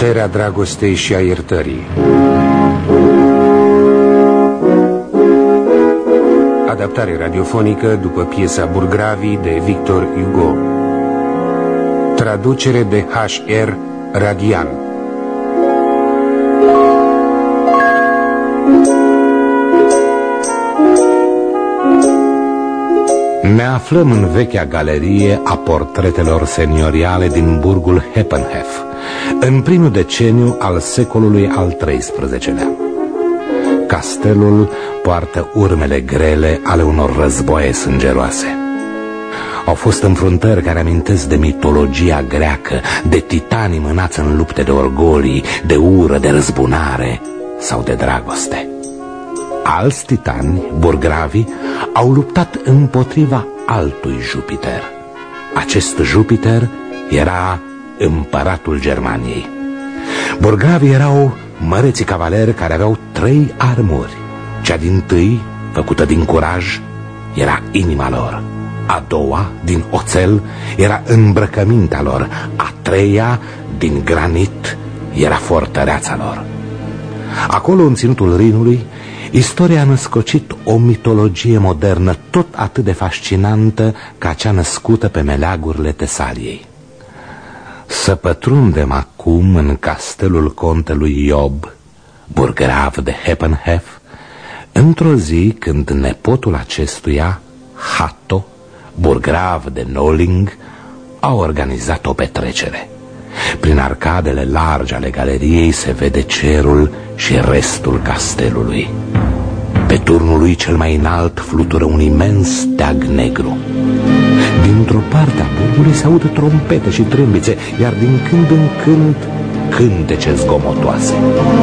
Puterea dragostei și a iertării. Adaptare radiofonică după piesa Burgravi de Victor Hugo. Traducere de H.R. Radian. Ne aflăm în vechea galerie a portretelor senioriale din burgul Heppenhef, în primul deceniu al secolului al XIII-lea. Castelul poartă urmele grele ale unor războaie sângeroase. Au fost înfruntări care amintesc de mitologia greacă, de titanii mânați în lupte de orgolii, de ură, de răzbunare sau de dragoste. Alți titani, burgravi, au luptat împotriva altui Jupiter. Acest Jupiter era împăratul Germaniei. Burgravii erau măreții cavaleri care aveau 3 armuri. Cea dintâi, făcută din curaj, era inima lor. A doua, din oțel, era îmbrăcămintea lor. A treia, din granit, era fortăreața lor. Acolo, în ținutul Rinului, istoria a născocit o mitologie modernă tot atât de fascinantă ca cea născută pe meleagurile Tesaliei. Să pătrundem acum în castelul contelui Iob, burgrav de Heppenhef, într-o zi când nepotul acestuia, Hatto, burgrav de Noling, a organizat o petrecere. Prin arcadele largi ale galeriei se vede cerul și restul castelului. Pe turnul lui cel mai înalt flutură un imens steag negru. Dintr-o parte a burgului se aud trompete și trâmbițe, iar din când în când cântece zgomotoase.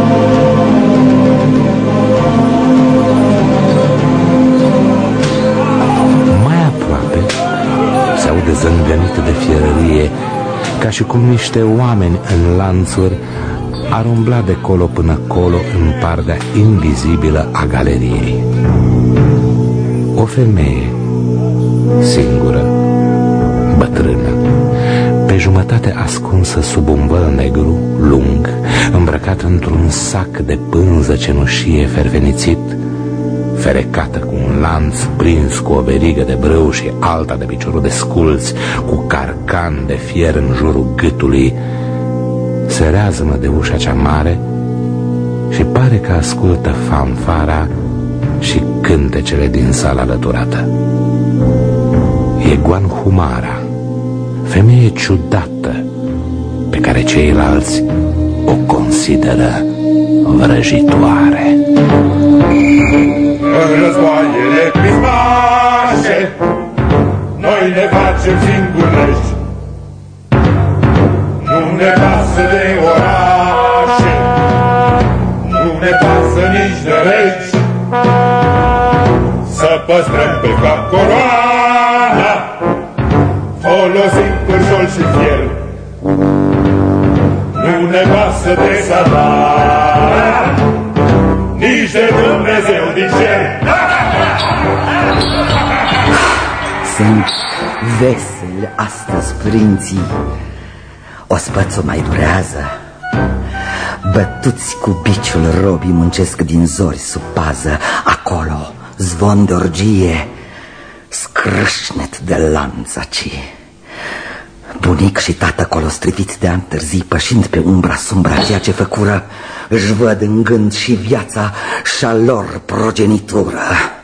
Mai aproape se aude zângănit de fierărie, ca și cum niște oameni în lanțuri ar umbla de colo până colo în partea invizibilă a galeriei. O femeie singură, bătrână, pe jumătate ascunsă sub un văl negru, lung, îmbrăcat într-un sac de pânză cenușie ferfenițit, ferecată cu un lanț prins cu o verigă de brâu și alta de piciorul de sculți, cu carcan de fier în jurul gâtului, se reazămă de ușa cea mare și pare că ascultă fanfara și cântecele din sala alăturată. E Guanhumara, femeie ciudată pe care ceilalți o consideră vrăjitoare. În războaiele pismașe noi ne facem singuri reși. Nu ne pasă de orașe, nu ne pasă nici de regi. Să păstrăm pe cap coroana, folosim pârjol și fier. Nu ne pasă de satar, nici de Dumnezeu din cer. Sunt veseli astăzi, prinții. Ospățul mai durează. Bătuți cu biciul robii muncesc din zori sub pază. Acolo zvon de orgie, scrâșnet de lanțaci. Bunic și tată colostriviți de ani târzii, pășind pe umbra sumbra ceea ce făcură, își văd în gând și viața și-a lor progenitură.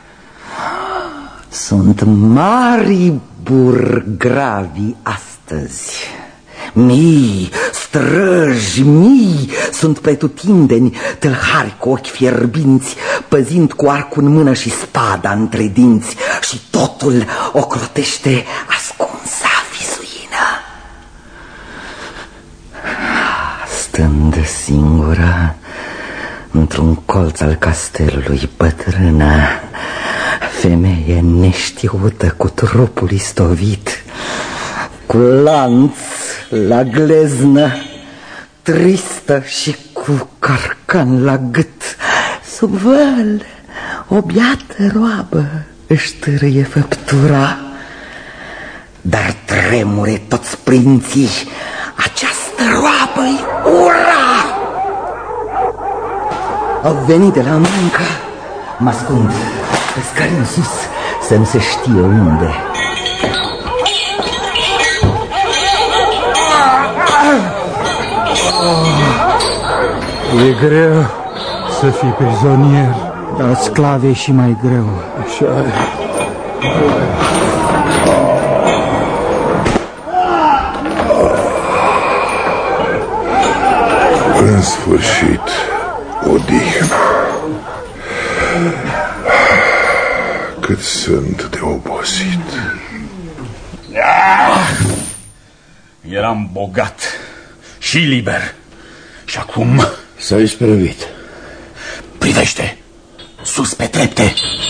Sunt mari burgravi astăzi. Mii, străji, mii sunt pretutindeni, tâlhari cu ochi fierbinți, păzind cu arcul în mână și spada între dinți, și totul ocrotește ascunsa visuină. Stând singură într-un colț al castelului, bătrână, femeie neștiută cu trupul istovit, cu lanț la gleznă, tristă și cu carcan la gât, sub văl o biată roabă își târâie făptura. Dar tremure toți prinții, această roabă-i ura! Au venit de la muncă. Mă ascund pe scări în sus, să nu se știe unde. E greu să fii prizonier, dar sclav e și mai greu. Așa e. În sfârșit, odihnă. Cât sunt de obosit. Eram bogat și liber. Și acum... S-a isprăvit. Privește, sus pe trepte.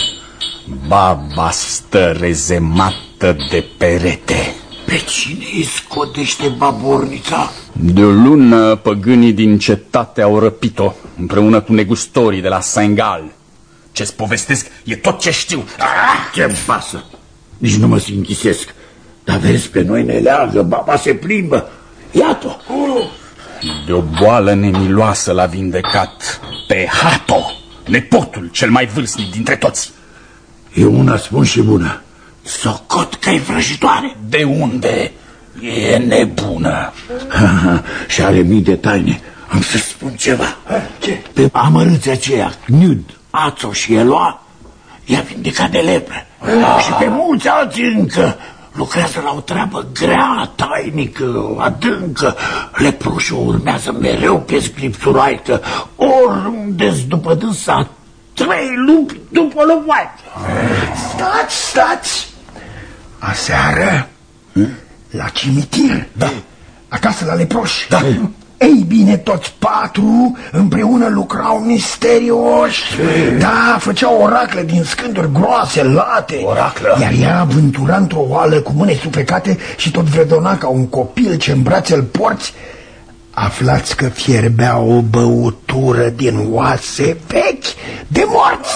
Baba stă rezemată de perete. Pe cine îi scotește babornița? De o lună păgânii din cetate au răpit-o, împreună cu negustorii de la Saint-Gal. Ce-ți povestesc e tot ce știu. Ce-mi pasă? Nici nu mă sinchisesc. Dar vezi, pe noi ne leagă, baba se plimbă. Iată! De o boală nemiloasă l-a vindecat pe Hato, nepotul cel mai vârstnic dintre toți. E una spun și bună. Socot că-i vrăjitoare. De unde? E nebună. Și are mii de taine. Am să spun ceva. Ce? Pe amărâții aceia, Knud, Ațo și Eloa, i-a vindecat de lepră. Și pe mulți alții încă lucrează la o treabă grea, tainică, adâncă. Leproșii o urmează mereu pe scripturaică. Oriunde-s după dânsa, 3 lupi după lăvoaică. Stați! Aseară, la cimitir, da. Acasă la leproși. Da. Ei bine, toți 4 împreună lucrau misterioși. Da, făceau oracle din scânduri groase, late. Oraclă. Iar ea avântura într-o oală cu mâne suflecate și tot vredona ca un copil ce în brațe-l porți. Aflați că fierbea o băutură din oase vechi de morți.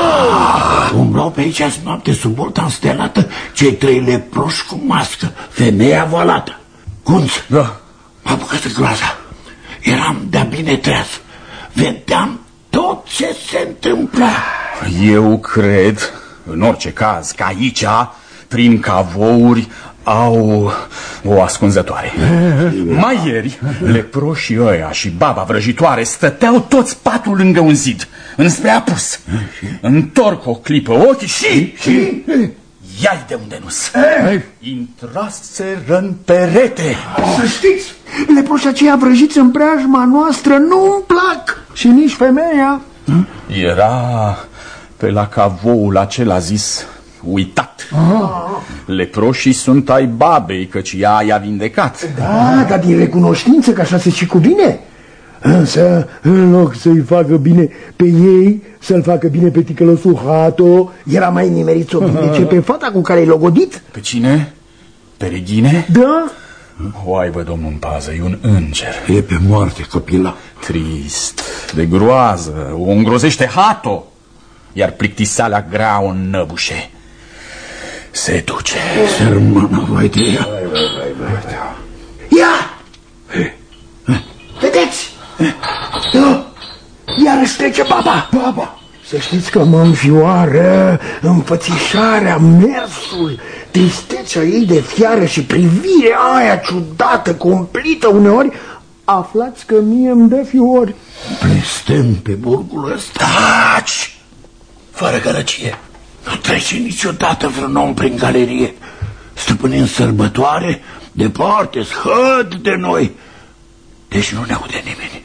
Umbrau pe aici azi noapte sub bolta înstelată cei 3 leproși cu mască, femeia voalată. Cunț, Da. m-a apucat groaza. Eram de-a bine treaz. Vedeam tot ce se întâmpla. Eu cred, în orice caz, că aici, prin cavouri, au o ascunzătoare. Mai ieri, leproșii ăia și baba vrăjitoare stăteau toți 4 lângă un zid, înspre apus. Întorc o clipă ochii și... Ia-i de unde nu-s. Intraseră în perete. Să știți, leproșii aceia vrăjiți în preajma noastră nu-mi plac. Și nici femeia. Era pe la cavoul acela zis uitat. Leproșii sunt ai babei, căci ea i-a vindecat. Da, dar din recunoștință că așa se și cuvine. Însă, în loc să-i facă bine pe ei, să-l facă bine pe ticălăsul Hato, era mai nimerit să o vindece pe fata cu care i-ai logodit. Pe cine? Pe Regine? Da? O aibă Domnul în pază, e un înger. E pe moarte copila. Trist, de groază, o îngrozește Hato, iar plictiseala grea o înnăbușe. Se duce. Sărmana, vai de ea. Ia! Vedeți? Iarăși trece baba. Baba! Să știți că mă înfioară înfățișarea, mersul, tristețea ei de fiară și privirea aia ciudată, cumplită uneori. Aflați că mie îmi dă fiori. Blestem pe burgul ăsta. Taci! Fără gălăgie. Nu trece niciodată vreun om prin galerie. Stăpânind sărbătoare, departe, schăd de noi. Deci nu ne aude nimeni.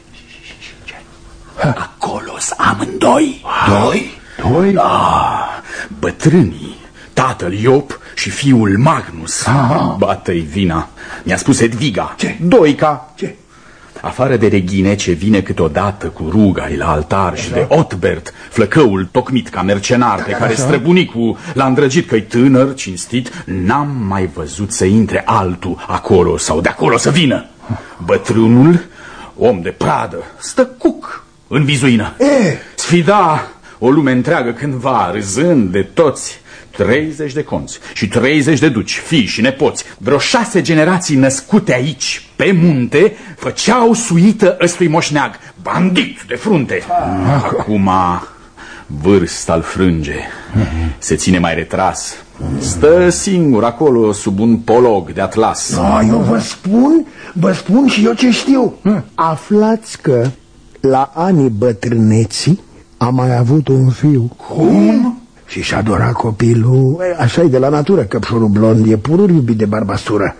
Acolo-s amândoi. Doi? Da, bătrânii, tatăl Iop și fiul Magnus. Bată-i vina. Mi-a spus Edviga. Ce? Doica. Ce? Afară de Regine, ce vine câteodată cu ruga la altar, și de Otbert, flăcăul tocmit ca mercenar, pe care străbunicul l-a îndrăgit că-i tânăr, cinstit, n-am mai văzut să intre altul acolo sau de acolo să vină. Bătrânul, om de pradă, stă cuc în vizuină. Sfida o lume întreagă cândva, râzând de toți, 30 de conți și 30 de duci, fii și nepoți, vreo 6 generații născute aici, pe munte, făceau suită ăstui moșneag, bandit de frunte. Acum vârsta-l frânge, se ține mai retras, stă singur acolo sub un polog de atlas. Eu vă spun și eu ce știu. Aflați că la anii bătrâneții a mai avut un fiu. Cum? Și și-a adorat copilul. Așa-i de la natură, căpșorul blond e purul iubit de barbastură.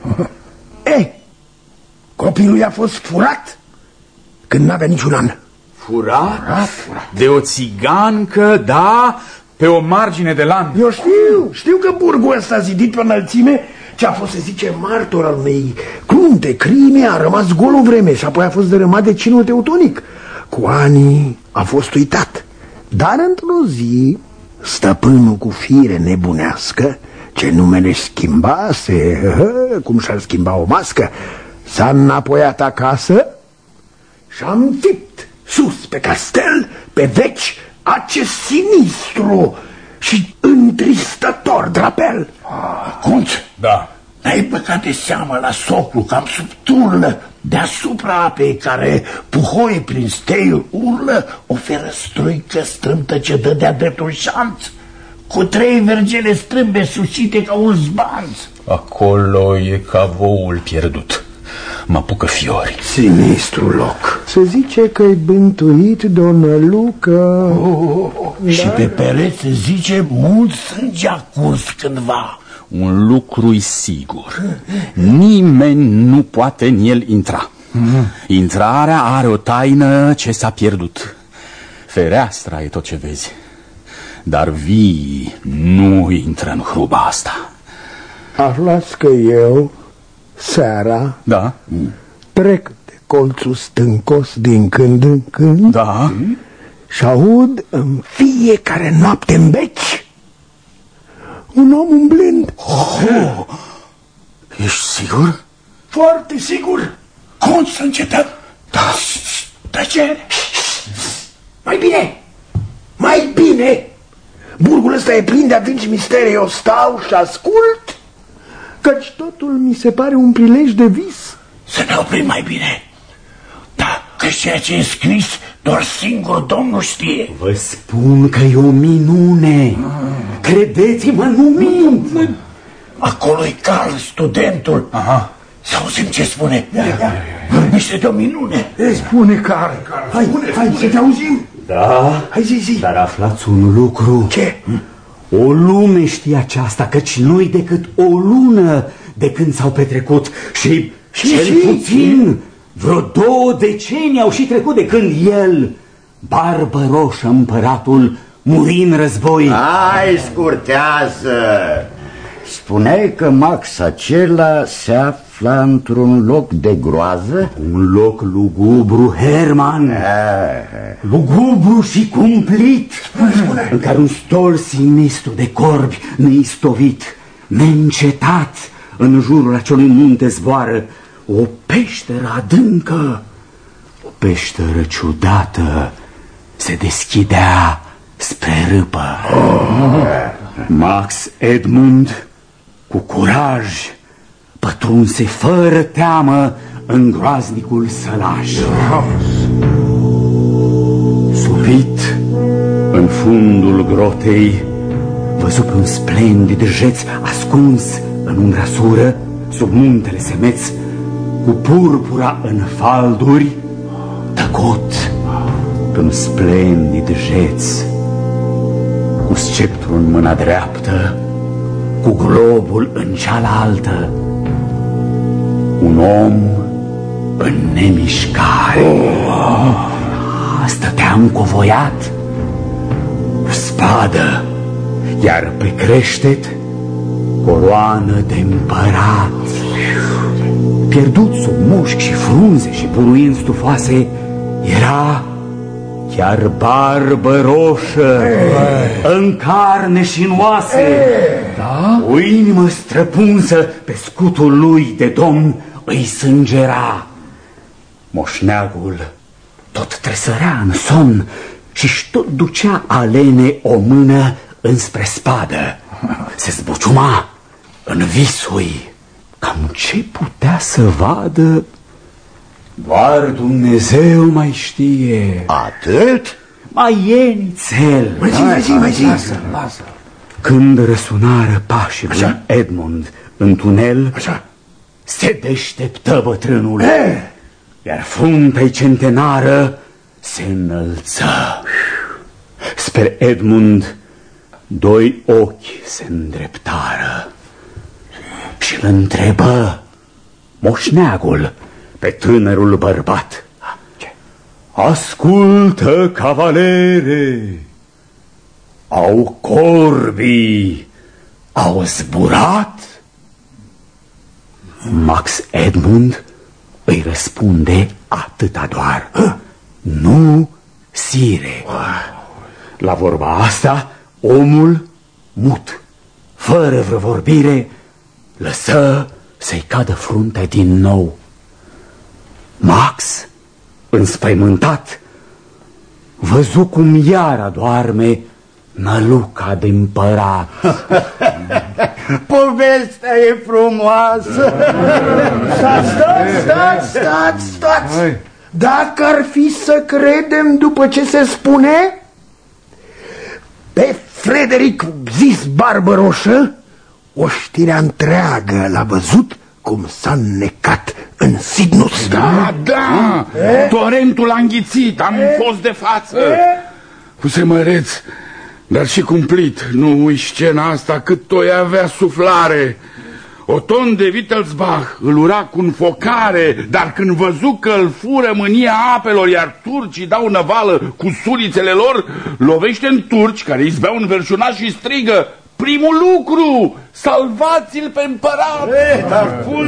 Copilul i-a fost furat când n-avea niciun an. Furat? De o țigancă, da, pe o margine de lan. Eu știu că burgul ăsta zidit pe înălțime, ce a fost, se zice, martor al unei crunte, crime, a rămas gol o vreme și apoi a fost dărâmat de cinul teutonic. Cu anii a fost uitat. Dar într-o zi, stăpânul cu fire nebunească, ce numele schimbase, cum și-ar schimba o mască, s-a înapoiat acasă și-a înfipt sus pe castel, pe veci, acest sinistru și întristător drapel. Conț? Da. N-ai băgat de seamă la soclu cam sub turnă, deasupra apei care, puhoi prin steiul urlă, oferă struică strâmtă ce dă de-a dreptul șanț, cu 3 vergele strâmbe susțite ca un zbanț. Acolo e cavoul pierdut. Mă apucă fiori. Sinistru loc. Se zice că-i bântuit de o nălucă. Și pe pereți se zice mult sânge a curs cândva. Un lucru-i sigur. Nimeni nu poate în el intra. Intrarea are o taină ce s-a pierdut. Fereastra e tot ce vezi. Dar vii nu intră în hruba asta. Aflați că eu, seara, Da? trec de colțul stâncos din când în când. Da? Și aud în fiecare noapte în beci un om umblând. Ești sigur? Foarte sigur. Conț să încetăm. Da. Tăcere. Mai bine, mai bine. Burgul ăsta e plin de adânci misterii. Eu stau și ascult, căci totul mi se pare un prilej de vis. Să ne oprim mai bine. Da, că ceea ce e scris doar singur Domnul știe. Vă spun că e o minune. Credeți-mă, nu mint. Acolo-i Carl, studentul. Aha. Să auzim ce spune. Vorbește de o minune. Spune, Carl. Hai să te auzim. Da, Hai zi. dar aflați un lucru. Ce? O lume știe aceasta, căci nu-i decât o lună de când s-au petrecut și cel puțin vreo 2 decenii au și trecut de când el, Barbă Roșă, împăratul, muri în război. Hai, scurtează! Spuneai că Max acela se afla într-un loc de groază? Un loc lugubru, Herman. Lugubru și cumplit, în care un stol sinistru de corbi neistovit, neîncetat, în jurul acelui munte zboară o peșteră adâncă. O peșteră ciudată se deschidea spre râpă. Max Edmund, cu curaj, pătrunse fără teamă în groaznicul sălaș. Subit, în fundul grotei, văzu pe un splendid jeț ascuns în umbra sură, sub muntele semeț, cu purpura în falduri, tăcut pe un splendid jeț, cu sceptrul în mâna dreaptă, cu globul în cealaltă, un om în nemișcare. Stătea încovoiat, cu spadă, iar pe creștet coroană de împărat. Pierdut sub mușchi și frunze și buruieni stufoase, era chiar Barbă Roșă, în carne și în oase. O inimă străpunsă pe scutul lui de domn îi sângera. Moșneagul tot tresărea în somn și-și tot ducea alene o mână înspre spadă. se zbuciuma în visui. Cam ce putea să vadă, doar Dumnezeu mai știe. Atât? Mai e nițel. Mai zi. Lasă. Când răsunară pașii lui Edmund în tunel, se deșteptă bătrânul, iar fruntea-i centenară se înălță. Spre Edmund doi ochi se îndreptară și-l întrebă moșneagul pe tânărul bărbat. Ascultă, cavalere, au corbii, au zburat? Max Edmund îi răspunde atâta doar: nu, sire. La vorba asta, omul, mut, fără vreo vorbire, lăsă să-i cadă fruntea din nou. Max, înspăimântat, văzu cum iar adoarme năluca de împărat. Povestea e frumoasă. Stați. Dacă ar fi să credem după ce se spune, pe Frederic zis Barbaroșă, oștirea întreagă l-a văzut cum s-a înnecat în Sidnus. Da. Torentul a înghițit, am fost de față. Fuse măreț, dar și cumplit. Nu uiți scena asta cât toi avea suflare. Oton de Wittelsbach îl ura cu înfocare, dar când văzu că îl fură mânia apelor, iar turcii dau năvală cu sulițele lor, lovește în turci care izbeau înverșunați și strigă: primul lucru, salvați-l pe împărat! Dar ful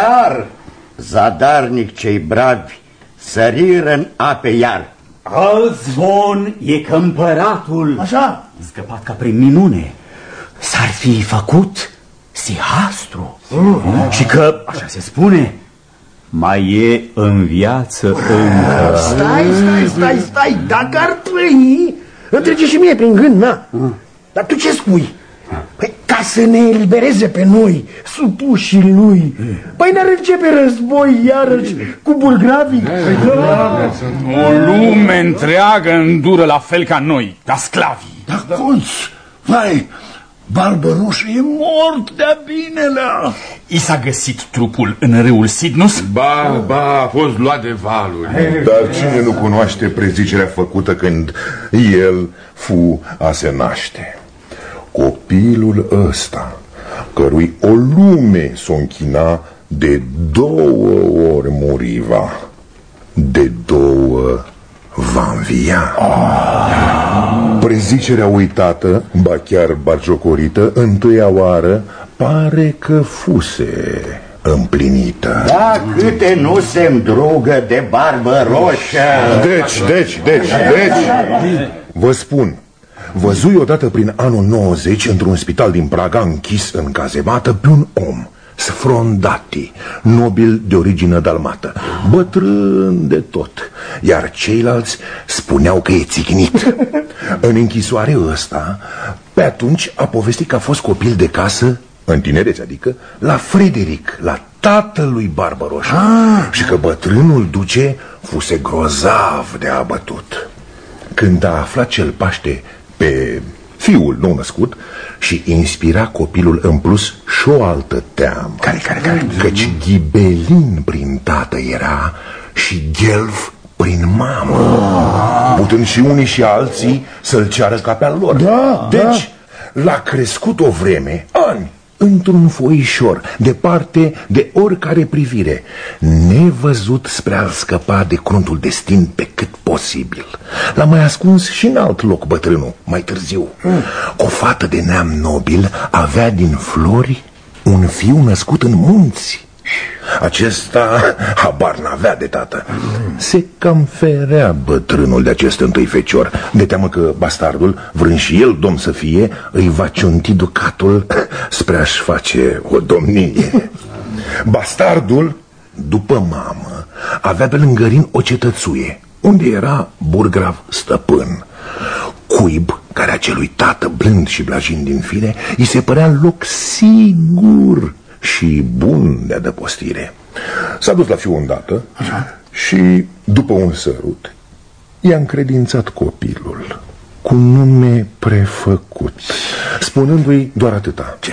zadarnic cei bravi săriră în ape iar. Alt zvon e că împăratul, așa, scăpat ca prin minune, s-ar fi făcut sihastru și că, așa se spune, mai e în viață încă. Stai, dacă ar trăi, îmi trece și mie prin gând, na. Dar tu ce spui? Păi, ca să ne elibereze pe noi, supușii lui, păi n-ar începe război iarăși cu bulgravii? O lume întreagă îndură la fel ca noi, ca sclavii. Dar cum? Vai, Barbaroș e mort de-a binelea. I s-a găsit trupul în râul Sidnus? Ba, a fost luat de valuri. Dar cine nu cunoaște prezicerea făcută când el fu a se naște? Copilul ăsta, cărui o lume s-o închina, de 2 ori muriva, de 2 va învia. Prezicerea uitată, ba chiar batjocorită, întâia oară pare că fuse împlinită. Da, câte nu se îndrugă de Barbaroșă. Deci, vă spun, văzui odată prin anul 90 într-un spital din Praga închis în cazemată pe un om, Sfrondati, nobil de origine dalmată, bătrân de tot, iar ceilalți spuneau că e țicnit. În închisoare ăsta, pe atunci a povestit că a fost copil de casă, în tinerețe adică, la Frederic, la tatălui Barbaroș, și că bătrânul duce fuse grozav de abătut. Când a aflat cel Paște pe fiul nou născut, și inspira copilul în plus și o altă teamă. Care? Căci ghibelin prin tată era și ghelf prin mamă, putând și unii și alții să-l ceară ca pe-al lor. Deci l-a crescut o vreme, ani, într-un foișor, departe de oricare privire, nevăzut spre a-l scăpa de cruntul destin pe cât posibil. L-a mai ascuns și în alt loc bătrânul, mai târziu. O fată de neam nobil avea din flori un fiu născut în munți. Acesta habar n-avea de tată. Se cam ferea bătrânul de acest întâi fecior, de teamă că bastardul, vrând și el domn să fie, îi va ciunti ducatul spre a-și face o domnie. Bastardul, după mamă, avea pe lângărin o cetățuie, unde era burgrav stăpân. cuib, care acelui tată blând și blajin din fire, îi se părea loc sigur și bun de adăpostire. S-a dus la fiul îndată și, după un sărut, i-a încredințat copilul cu nume prefăcut, spunându-i doar atâta: ce?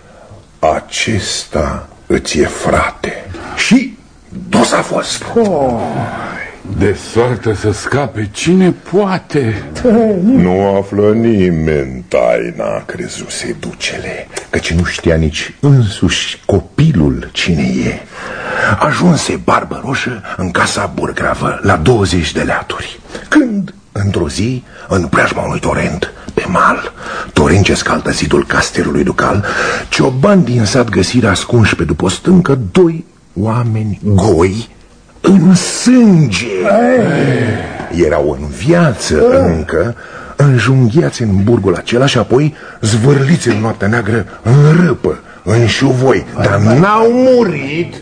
Acesta îți e frate. Și dus a fost. De soartă să scape cine poate. Nu află nimeni taina, crezuse ducele, căci nu știa nici însuși copilul cine e. Ajunse Barbă Roșă în casa burgravă la 20 de leaturi, când, într-o zi, în preajma unui torent pe mal, torent ce scaldă zidul castelului ducal, ciobani din sat găsiră ascunși pe după o stâncă 2 oameni goi în sânge. Erau în viață încă, înjunghiați în burgul acela și apoi zvârliți în noaptea neagră în râpă, în șuvoi, dar n-au murit.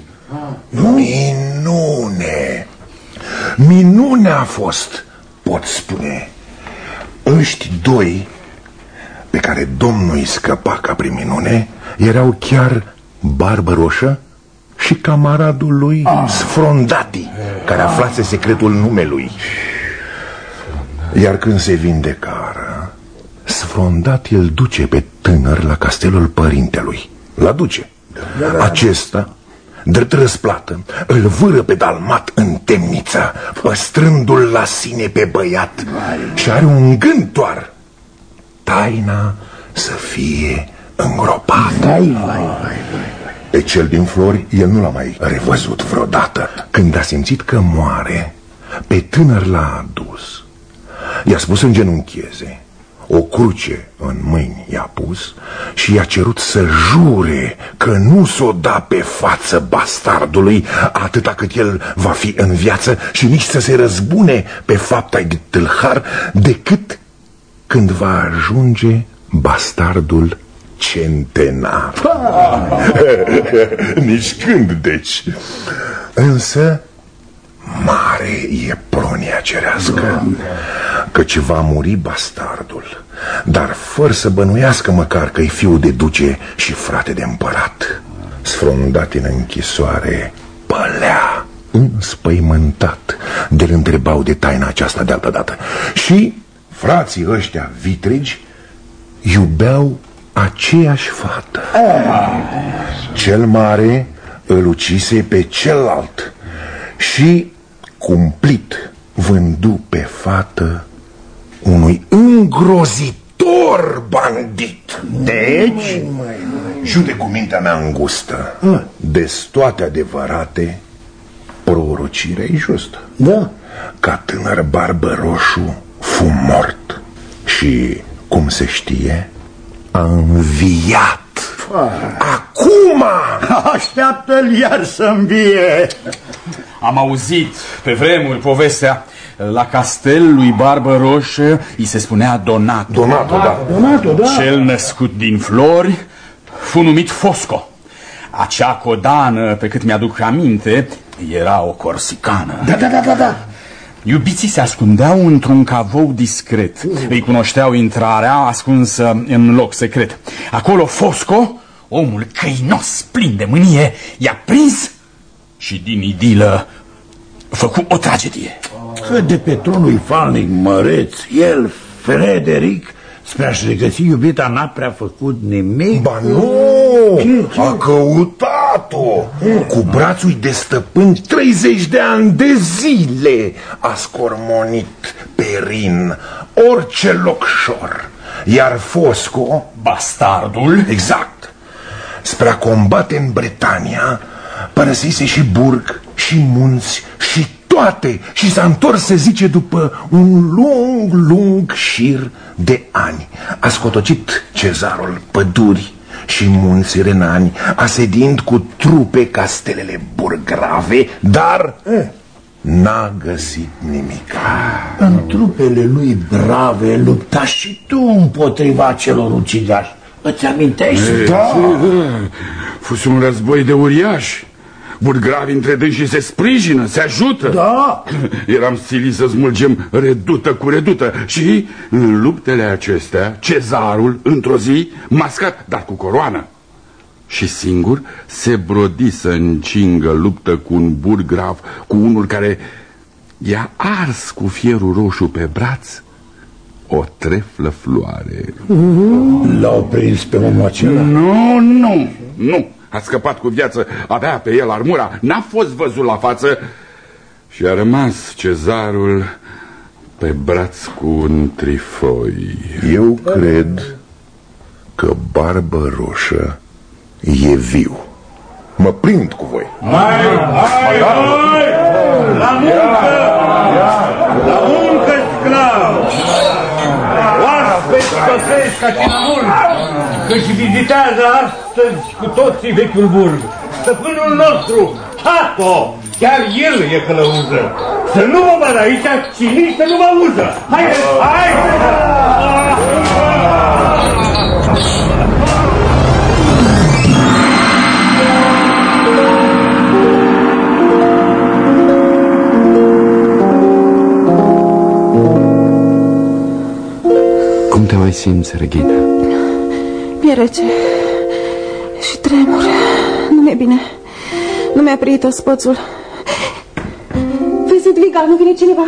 Minune! Minune a fost, pot spune. Ăști 2 pe care Domnul îi scăpa ca prin minune erau chiar Barbă Roșă și camaradul lui Sfrondati, care aflase secretul numelui. Iar când se vindecară, Sfrondati îl duce pe tânăr la castelul părintelui. L aduce. Acesta, drept răsplată, îl vâră pe Dalmat în temniță, păstrându-l la sine pe băiat. Și are un gând doar: taina să fie îngropată. Pe cel din Flori el nu l-a mai revăzut vreodată. Când a simțit că moare, pe tânăr l-a adus, i-a spus să îngenuncheze, o cruce în mâini i-a pus și i-a cerut să jure că nu s-o da pe față bastardului atâta cât el va fi în viață și nici să se răzbune pe fapta de tâlhar decât când va ajunge bastardul centenar. Nici când, deci. Însă mare e pronia cerească, căci va muri bastardul, dar fără să bănuiască măcar că-i fiul de duce și frate de împărat. Sfrundat în închisoare, pălea înspăimântat de-l întrebau de taina aceasta de altă dată. Și frații ăștia vitregi iubeau aceeași fată. Cel mare îl ucise pe celălalt și, cumplit, vându pe fată unui îngrozitor bandit. Deci, jude cu mintea mea îngustă, destoate adevărate, prorocirea-i justă. Da. Ca tânăr Barbă Roșu fu mort și, cum se știe, a înviat. Acum! Așteaptă-l iar să învie. Am auzit pe vremuri povestea. La castel lui Barbă Roșă îi se spunea Donato. Donato, da. Cel născut din Flori fu numit Fosco. Acea codană, pe cât mi-aduc aminte, era o corsicană. Da. Iubiții se ascundeau într-un cavou discret. Îi cunoșteau intrarea ascunsă în loc secret. Acolo Fosco, omul căinos, plin de mânie, i-a prins și din idilă făcu o tragedie. Că de pe tronul falnic măreț, el, Frederic, spre a-și regăsi iubita, n-a prea făcut nimic. Ba nu, a căutat-o. Cu brațul de stăpân 30 de ani de zile a scormonit pe Rin orice locșor. Iar Fosco, bastardul, exact, spre a combate în Bretania, părăsise și burg și munți și toate și s-a întors, se zice, după un lung șir de ani. A scotocit cezarul păduri și munți renani, asedind cu trupe castelele burgrave, dar n-a găsit nimic. În trupele lui brave lupta și tu împotriva celor ucigași. Îți amintești? Da. Fuse un război de uriași. burgravii între dânsii se sprijină, se ajută. Da. Eram silit să smulgem redută cu redută și în luptele acestea, cezarul, într-o zi, mascat, dar cu coroană și singur, se brodi să încingă luptă cu un burgrav, cu unul care i-a ars cu fierul roșu pe braț o treflă floare. L-au prins pe omul acela? Nu. A scăpat cu viață, avea pe el armura, n-a fost văzut la față și a rămas cezarul pe braț cu un trifoi. Eu cred că Barbă Roșă e viu. Mă prind cu voi. Hai! La muncă! La muncă, sclav! Oaspeți sosesc ca cinamul, căci vizitează astăzi cu toții vechiul burg. Stăpânul nostru, Hato, chiar el e călăuză. Să nu vă văd aici și nici să nu vă auză. Haideți, hai! Cum te mai simți, Regina? Mi-e rece și tremur. Nu mi-e bine. Nu mi-a prit ospățul. Vezi, Edviga, nu vine cineva?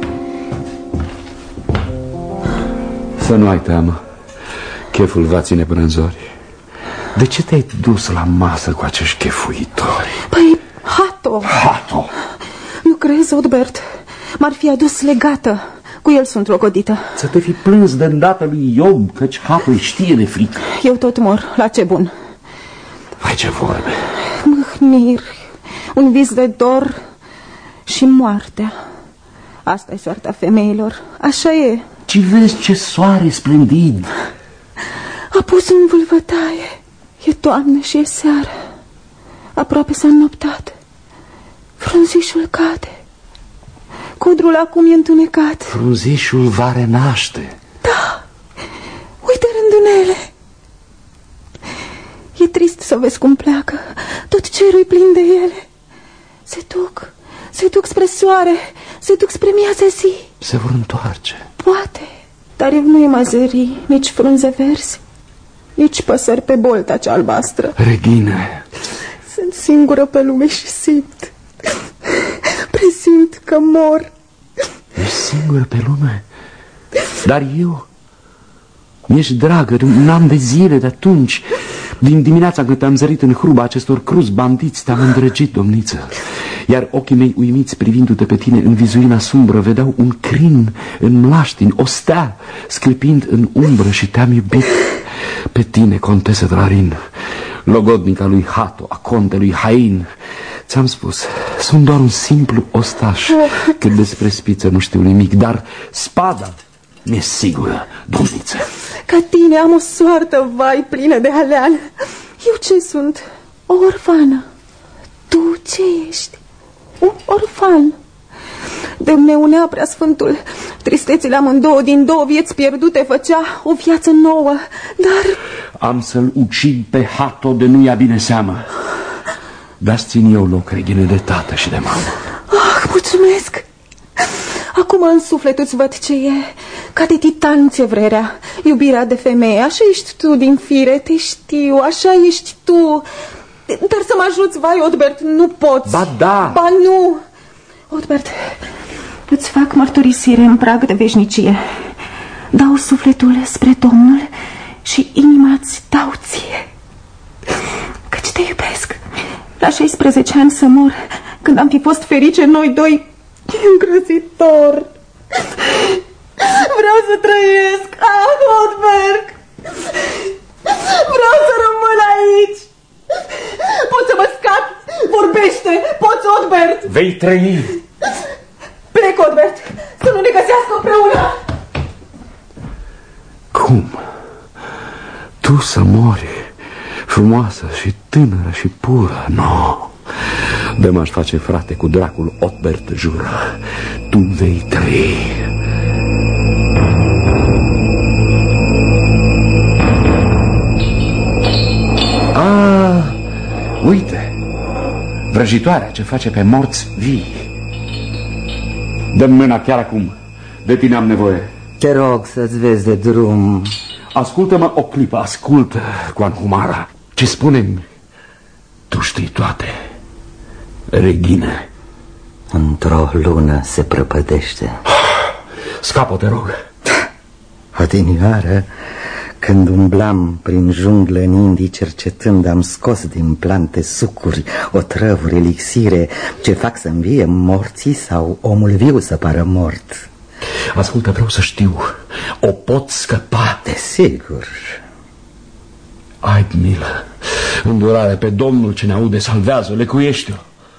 Să nu ai teamă. Cheful va ține până în zori. De ce te-ai dus la masă cu acești chefuitori? Păi, Hato. Nu crezi, Odbert? M-ar fi adus legată. Cu el sunt rocodită. Să te fi plâns de îndată lui Iob, căci Hato știe de frică. Eu tot mor, la ce bun. Vai, ce vorbe. Mâhniri, un vis de dor și moartea. Asta e soarta femeilor, așa e. Ci vezi ce soare splendid. A pus un vâlvătaie. E toamnă și e seară. Aproape s-a înnoptat. Frunzișul cade. Codrul acum e întunecat. Frunzișul va renaște. Da, uite rândunele. E trist să vezi cum pleacă. Tot cerul-i plin de ele. Se duc spre soare. Se duc spre miază zi. Se vor întoarce. Poate, dar eu nu e mazerii, nici frunze verzi, nici păsări pe bolta cea albastră. Regine, sunt singură pe lume și presimt că mor. Ești singură pe lume? Dar eu? Mi-ești dragă de un an de zile de atunci. Din dimineața când te-am zărit în hruba acestor cruzi bandiți, te-am îndrăgit, domniță. Iar ochii mei uimiți privindu-te pe tine în vizuina sumbră vedeau un crin în mlaștini, o stea sclipind în umbră și te-am iubit pe tine, contesă Drarin, logodnica lui Hato, a contelui Hain. Ți-am spus, sunt doar un simplu ostaș, că despre spiță nu știu nimic, dar spada mi-e sigură, domniță. Ca tine am o soartă, vai, plină de aleală. Eu ce sunt? O orfană. Tu ce ești? Un orfan. De ne unea preasfântul. Tristețile amândouă din două vieți pierdute făcea o viață nouă, dar... Am să-l ucid pe Hato de nu ia bine seamă. Dar țin eu loc, regine, de tată și de mamă. Mulțumesc. Acum în suflet îți văd ce e. Ca de titan ți-e vrerea, iubirea de femeie. Așa ești tu din fire, te știu, așa ești tu. Dar să mă ajuți, vai, Odbert, nu poți. Ba da. Ba nu. Odbert, îți fac mărturisire în prag de veșnicie. Dau sufletul spre Domnul și inima-ți dau ție. Căci te iubesc. La 16 ani să mor, când am fi fost ferice noi doi, îngrozitor. Vreau să trăiesc. Odberg, vreau să rămân aici. Poți să mă scapi? Vorbește, poți, Odbert. Vei trăi. Plec, Odbert, să nu ne găsească împreună. Cum? Tu să mori, frumoasă și tânără și pură? Nu. De m-aș face frate cu dracul, Odbert jură. Tu vei trăi. Uite, vrăjitoarea ce face pe morți vii. Dă-mi mâna chiar acum. De tine am nevoie. Te rog să-ți vezi de drum. Ascultă-mă o clipă, ascultă, Guanhumara. Ce spune-mi? Tu știi toate, reghine. Într-o lună se prăpădește. Scapă, te rog. Odinioară, când umblam prin junglă în Indii cercetând, am scos din plante sucuri, otrăvuri, elixire ce fac să învie morții sau omul viu să pară mort. Ascultă, vreau să știu, o pot scăpa? Desigur. Ai milă, îndurare pe Domnul ce ne aude, salvează, lecuiește-o.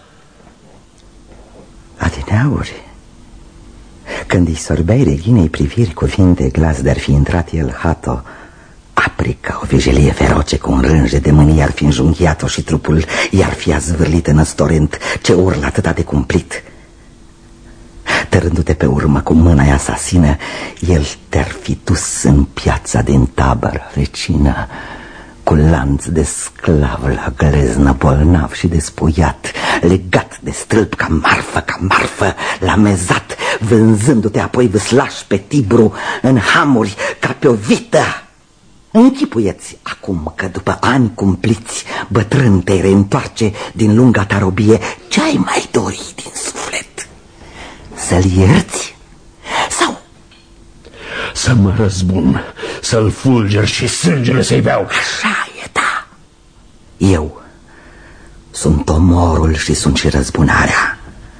Adineauri, când îi sorbeai reghinei priviri cuvinte glas de-ar fi intrat el hato, aprica o vijelie feroce cu un rânj de mânie ar fi înjunghiat-o și trupul i-ar fi azvârlit în ăstorent ce urlă atâta de cumplit. Tărându-te pe urmă cu mâna ei asasină, el te-ar fi dus în piața din tabără vecină, cu lanț de sclav la gleznă, bolnav și despuiat, legat de stâlp ca marfă, la mezat, vânzându-te apoi vâslaș pe Tibru în hamuri ca pe o vită. Închipuieți acum că după ani cumpliți, bătrân te reîntoarce din lunga ta robie, ce ai mai dori din suflet? Să-l ierți? Sau să mă răzbun, să-l fulger și sângele să-i beau? Așa e, da. Eu sunt omorul și sunt și răzbunarea.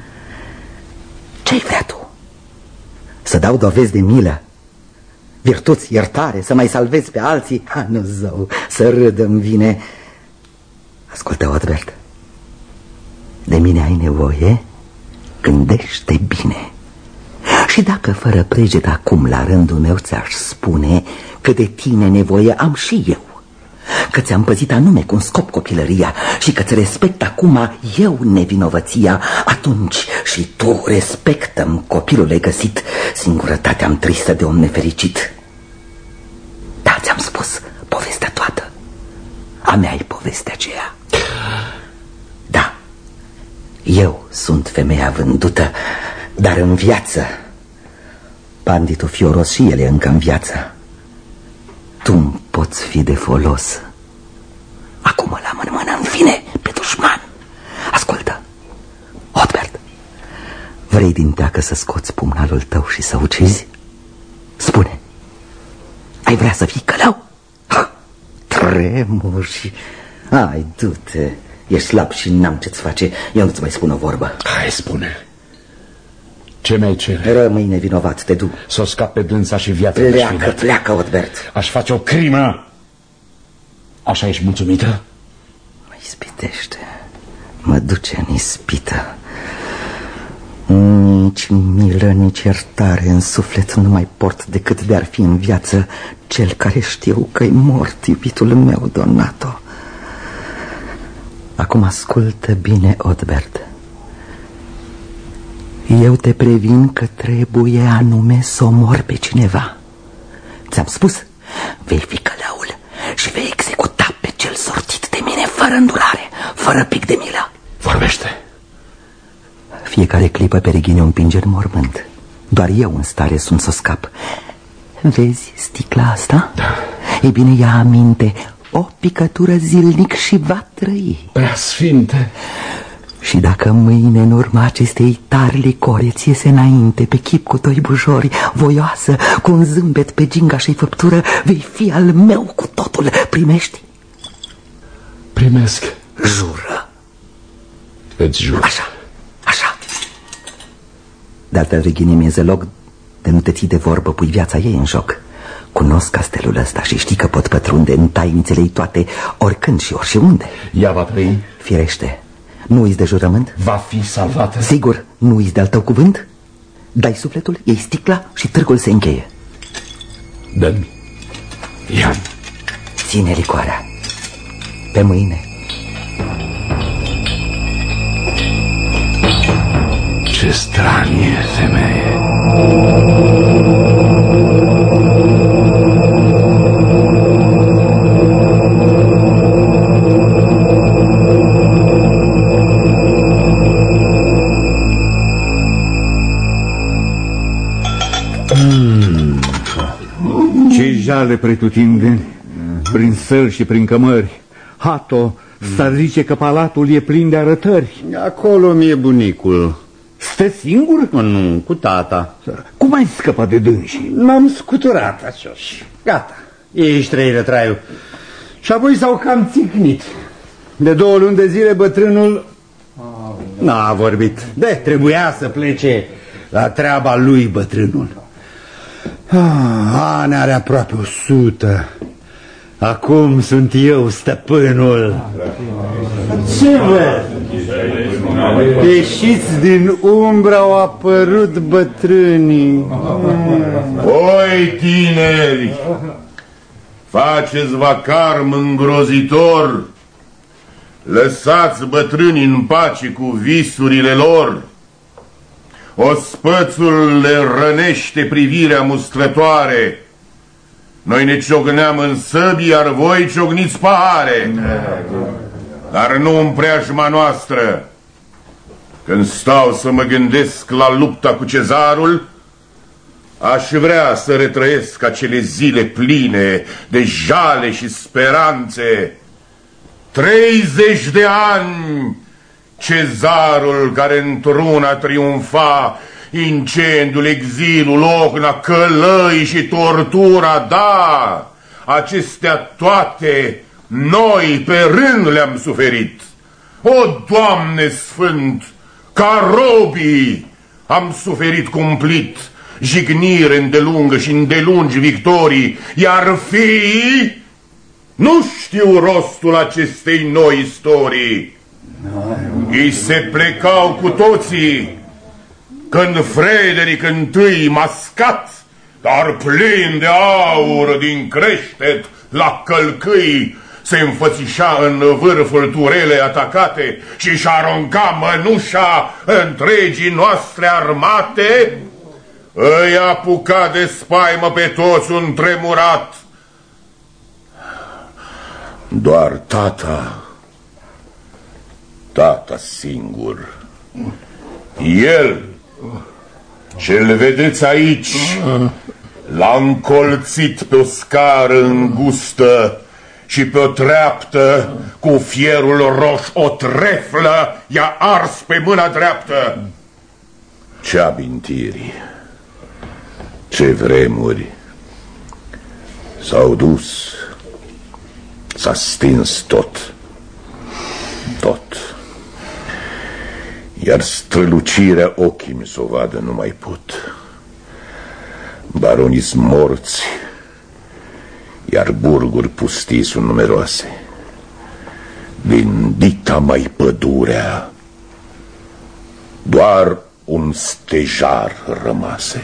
Ce-ai vrea tu? Să dau dovezi de milă, virtuți, iertare, să mai salvezi pe alții? Ha, nu, zău, să râdă-mi vine. Ascultă, Odbert, de mine ai nevoie? Gândește bine. Și dacă fără preget acum la rândul meu ți-aș spune că de tine nevoie am și eu, că ți-am păzit anume cu un scop copilăria și că ți respect acum eu nevinovăția, atunci și tu respectă-mi, copilule găsit, singurătatea-mi tristă de om nefericit. Da, ți-am spus povestea toată. A mea e povestea aceea. Da, eu sunt femeia vândută, dar în viață banditul fioros și el e încă în viață. Tu poți fi de folos. Acum îl am în mână, în fine, pe dușman. Ascultă, Odbert, vrei din teacă să scoți pumnalul tău și să ucizi? Spune, ai vrea să fii călău? Tremuri. Hai, du-te, ești slab și n-am ce-ți face. Eu nu-ți mai spun o vorbă. Hai, spune. Ce mi-ai cere? Rămâi nevinovat, te duc. Să o scap pe dânsa și viața. Pleacă, Odbert. Aș face o crimă. Așa ești mulțumită? Mă ispitește. Mă duce în ispită. Nici milă, nici iertare în suflet nu mai port decât de-ar fi în viață cel care știu că-i mort, iubitul meu, Donato. Acum ascultă bine, Odbert. Eu te previn că trebuie anume să omori pe cineva. Ți-am spus, vei fi călăul și vei executa pe cel sortit de mine fără îndurare, fără pic de milă. Vorbește. Fiecare clipă pe reghine o împinge în mormânt. Doar eu în stare sunt să scap. Vezi sticla asta? Da. Ei bine, ia aminte, o picătură zilnic și va trăi. Preasfinte. Și dacă mâine în urma acestei tari licore ți iese înainte pe chip cu doi bujori, voioasă, cu un zâmbet pe ginga și făptură, vei fi al meu cu totul. Primești? Primesc. Jură. Îți jur. Așa. De altfel, reghine, mi-e loc de nu te ții de vorbă, pui viața ei în joc. Cunosc castelul ăsta și știi că pot pătrunde în tainițele ei toate, oricând și oriunde. Ea va trăi? Firește. Nu uiți de jurământ? Va fi salvată? Sigur, nu uiți de al tău cuvânt? Dai sufletul, iei sticla și târgul se încheie. Dă-mi. Ia. Ține licoarea. Pe mâine. Ce stranie femeie. cale pretutindeni, prin săli și prin cămări. Hato, s-ar zice că palatul e plin de arătări. Acolo mi-e bunicul. Stă singur? Nu, cu tata. Cum ai scăpat de dânsii? M-am scuturat așa și gata. Ei trăiră traiul. Și apoi s-au cam țicnit. De 2 luni de zile bătrânul n-a vorbit. Trebuia să plece la treaba lui bătrânul. Ani are aproape 100. Acum sunt eu stăpânul. Ce vă? Ieșiți din umbră, au apărut bătrânii. Voi tineri, faceți vacarm îngrozitor, lăsați bătrânii în pace cu visurile lor. Ospățul le rănește privirea mustrătoare. Noi ne ciocneam în săbi, iar voi ciocniți pahare. Dar nu în preajma noastră. Când stau să mă gândesc la lupta cu cezarul, aș vrea să retrăiesc acele zile pline de jale și speranțe. 30 de ani, cezarul care într-una triumfa, incendiul, exilul, ocna, călăi și tortura, da, acestea toate noi pe rând le-am suferit. O, Doamne Sfânt, ca robii am suferit cumplit jignire îndelungă și îndelungi victorii, iar fiii nu știu rostul acestei noi istorii. Ei se plecau cu toții când Frederic I, mascat, dar plin de aur din creștet la călcâi, se înfățișa în vârful turelei atacate și își arunca mănușa întregii noastre armate, îi apuca de spaimă pe toți un tremurat. Doar tata singur, el ce-l vedeți aici, l-a încolțit pe o scară îngustă și pe o treaptă cu fierul roș, o treflă i-a ars pe mâna dreaptă. Ce amintiri, ce vremuri s-au dus, s-a stins tot, iar strălucirea ochii mi s-o vadă nu mai pot. Baronii morți, iar burguri pustii sunt numeroase. Din dita mai pădurea, doar un stejar rămase.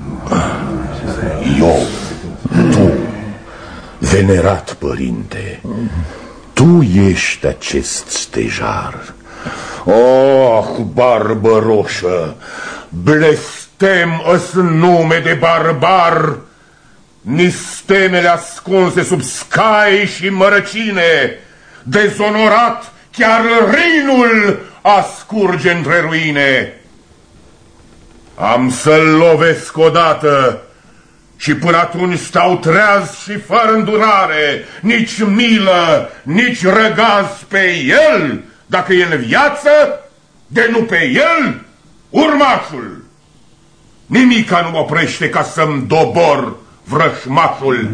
Eu, tu, venerat părinte, tu ești acest stejar. Oh, barbă roșă, blestem-ăs nume de barbar, nistemele ascunse sub scai și mărăcine, dezonorat chiar Rinul ascurge între ruine. Am să-l lovesc odată și până atunci stau treaz și fără îndurare, nici milă, nici răgaz pe el, dacă e în viață, de nu pe el, urmașul. Nimica nu mă oprește ca să-mi dobor vrășmașul.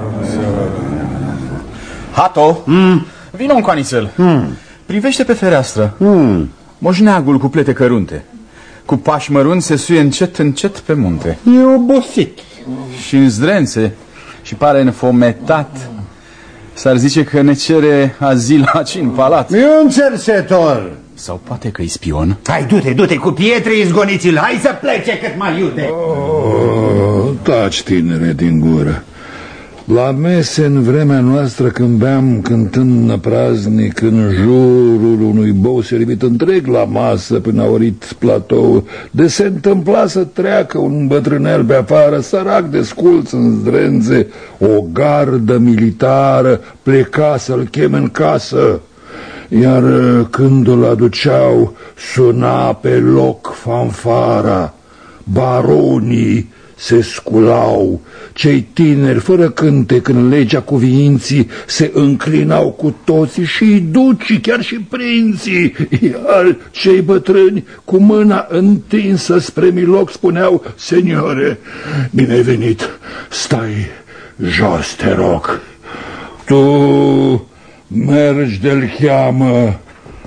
Hato, vino un coanițel. Privește pe fereastră. Moșneagul cu plete cărunte, cu pași mărunți se suie încet, încet pe munte. E obosit. Și în zdrențe și pare înfometat. S-ar zice că ne cere azil aici în palat. E un cercetor. Sau poate că e spion. Hai, du-te cu pietre, izgoniți-l. Hai să plece cât mai iute. Taci, tinere din gură. La mese în vremea noastră, când beam cântând năpraznic în jurul unui bou servit întreg la masă până a orit platou, de se întâmpla să treacă un bătrânel pe afară, sărac de sculț în zdrențe, o gardă militară pleca să-l cheme în casă, iar când îl aduceau, suna pe loc fanfara. Baronii se sculau, cei tineri fără cântec în legea cuviinții se înclinau cu toții, și ducii, chiar și prinții, iar cei bătrâni cu mâna întinsă spre miloc spuneau: Seniore, bine ai venit, stai jos, te rog. Tu mergi de-l cheamă.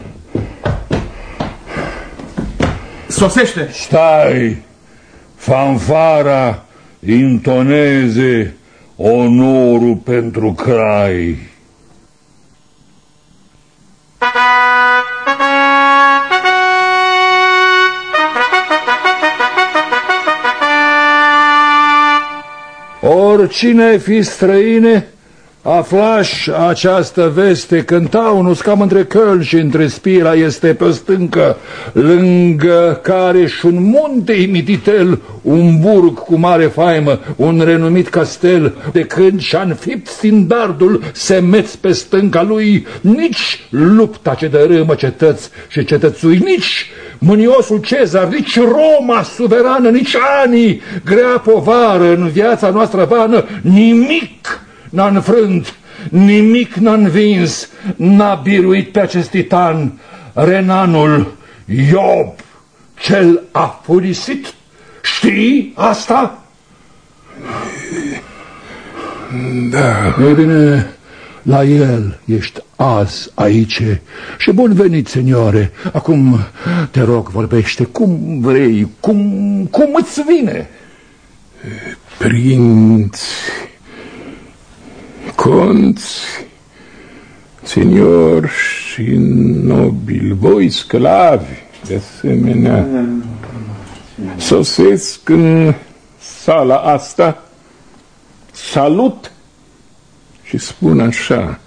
Sosește! Stai! Fanfara intoneze onorul pentru crai. Oricine fi străine, aflași această veste, că în Taunus, cam între Köln și între Spira, este pe o stâncă, lângă care și un munte imititel, un burg cu mare faimă, un renumit castel. De când și-a înfipt stindardul semeț pe stânca lui, nici lupta ce dărâmă cetăți și cetățui, nici mâniosul Cezar, nici Roma suverană, nici anii grea povară în viața noastră vană, nimic n-a înfrânt, nimic n-a învins, n-a biruit pe acest titan, renanul Iob, cel afurisit. Știi asta? Da. Ei bine, la el ești azi aici. Și bun venit, senioare. Acum, te rog, vorbește cum vrei, cum îți vine. Prinți, conți, seniori și nobili, voi sclavi, de asemenea, sosesc în sala asta, salut și spun așa: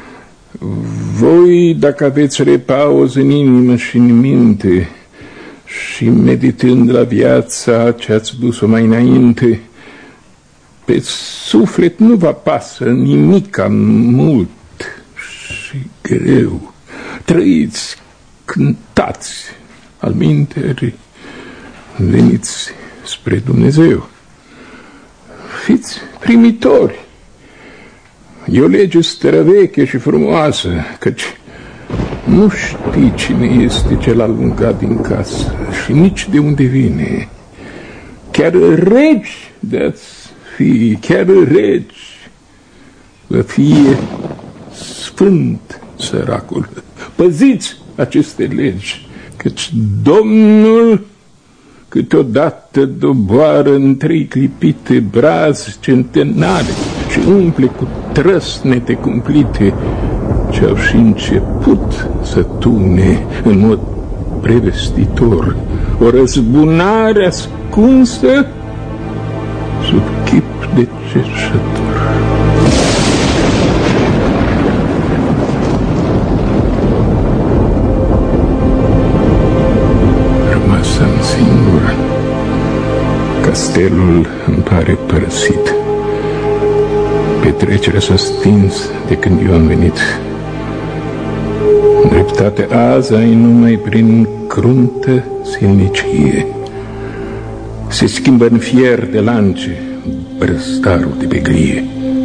voi, dacă aveți repaus în inimă și în minte și meditând la viața ce ați dus-o mai înainte, pe suflet nu vă pasă nimic mult și greu. Trăiți, cântați, alminteri, veniți spre Dumnezeu. Fiți primitori. E o lege străveche și frumoasă, căci nu știi cine este cel alungat din casă și nici de unde vine. Chiar regi de-ați fi, chiar regi, vă fie sfânt săracul. Păziți aceste legi, căci Domnul câteodată doboară în 3 clipite brazi centenare și umple cu trăsnete cumplite ce au și început să tune în mod prevestitor o răzbunare ascunsă sub chip de cerșător. Rămasam singur. Castelul îmi pare părăsit. Petrecerea s-a stins de când eu am venit. Dreptatea azi ai numai prin cruntă silnicie. Se schimbă în fier de lance brăstarul de beglie.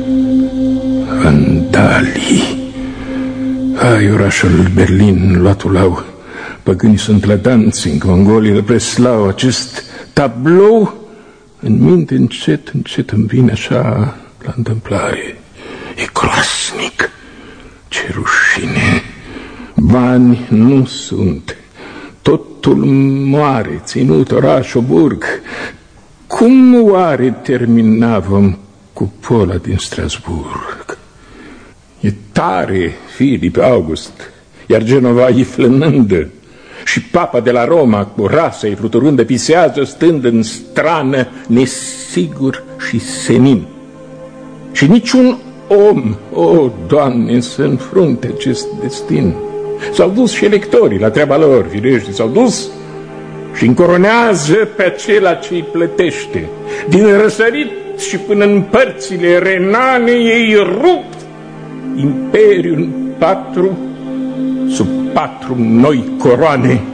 Vandalii. Ai, orașul Berlin, luatul au. Păgânii sunt la Danzig, mongolii la Breslau. Acest tablou în minte încet, încet îmi vine așa la întâmplare. E groasnic. Ce rușine. Bani nu sunt. Totul moare, ținut, oraș, burg. Cum oare terminavăm cu pola din Strasburg? E tare Filip August, iar Genova e flânândă, și papa de la Roma cu rasa ei fluturândă pisează stând în strană, nesigur și senin. Și niciun om, o, Doamne, să înfrunte acest destin. S-au dus și electorii la treaba lor, firește, s-au dus și încoronează pe acela ce îi plătește. Din răsărit și până în părțile renane ei rup imperiul în 4 sub 4 noi coroane.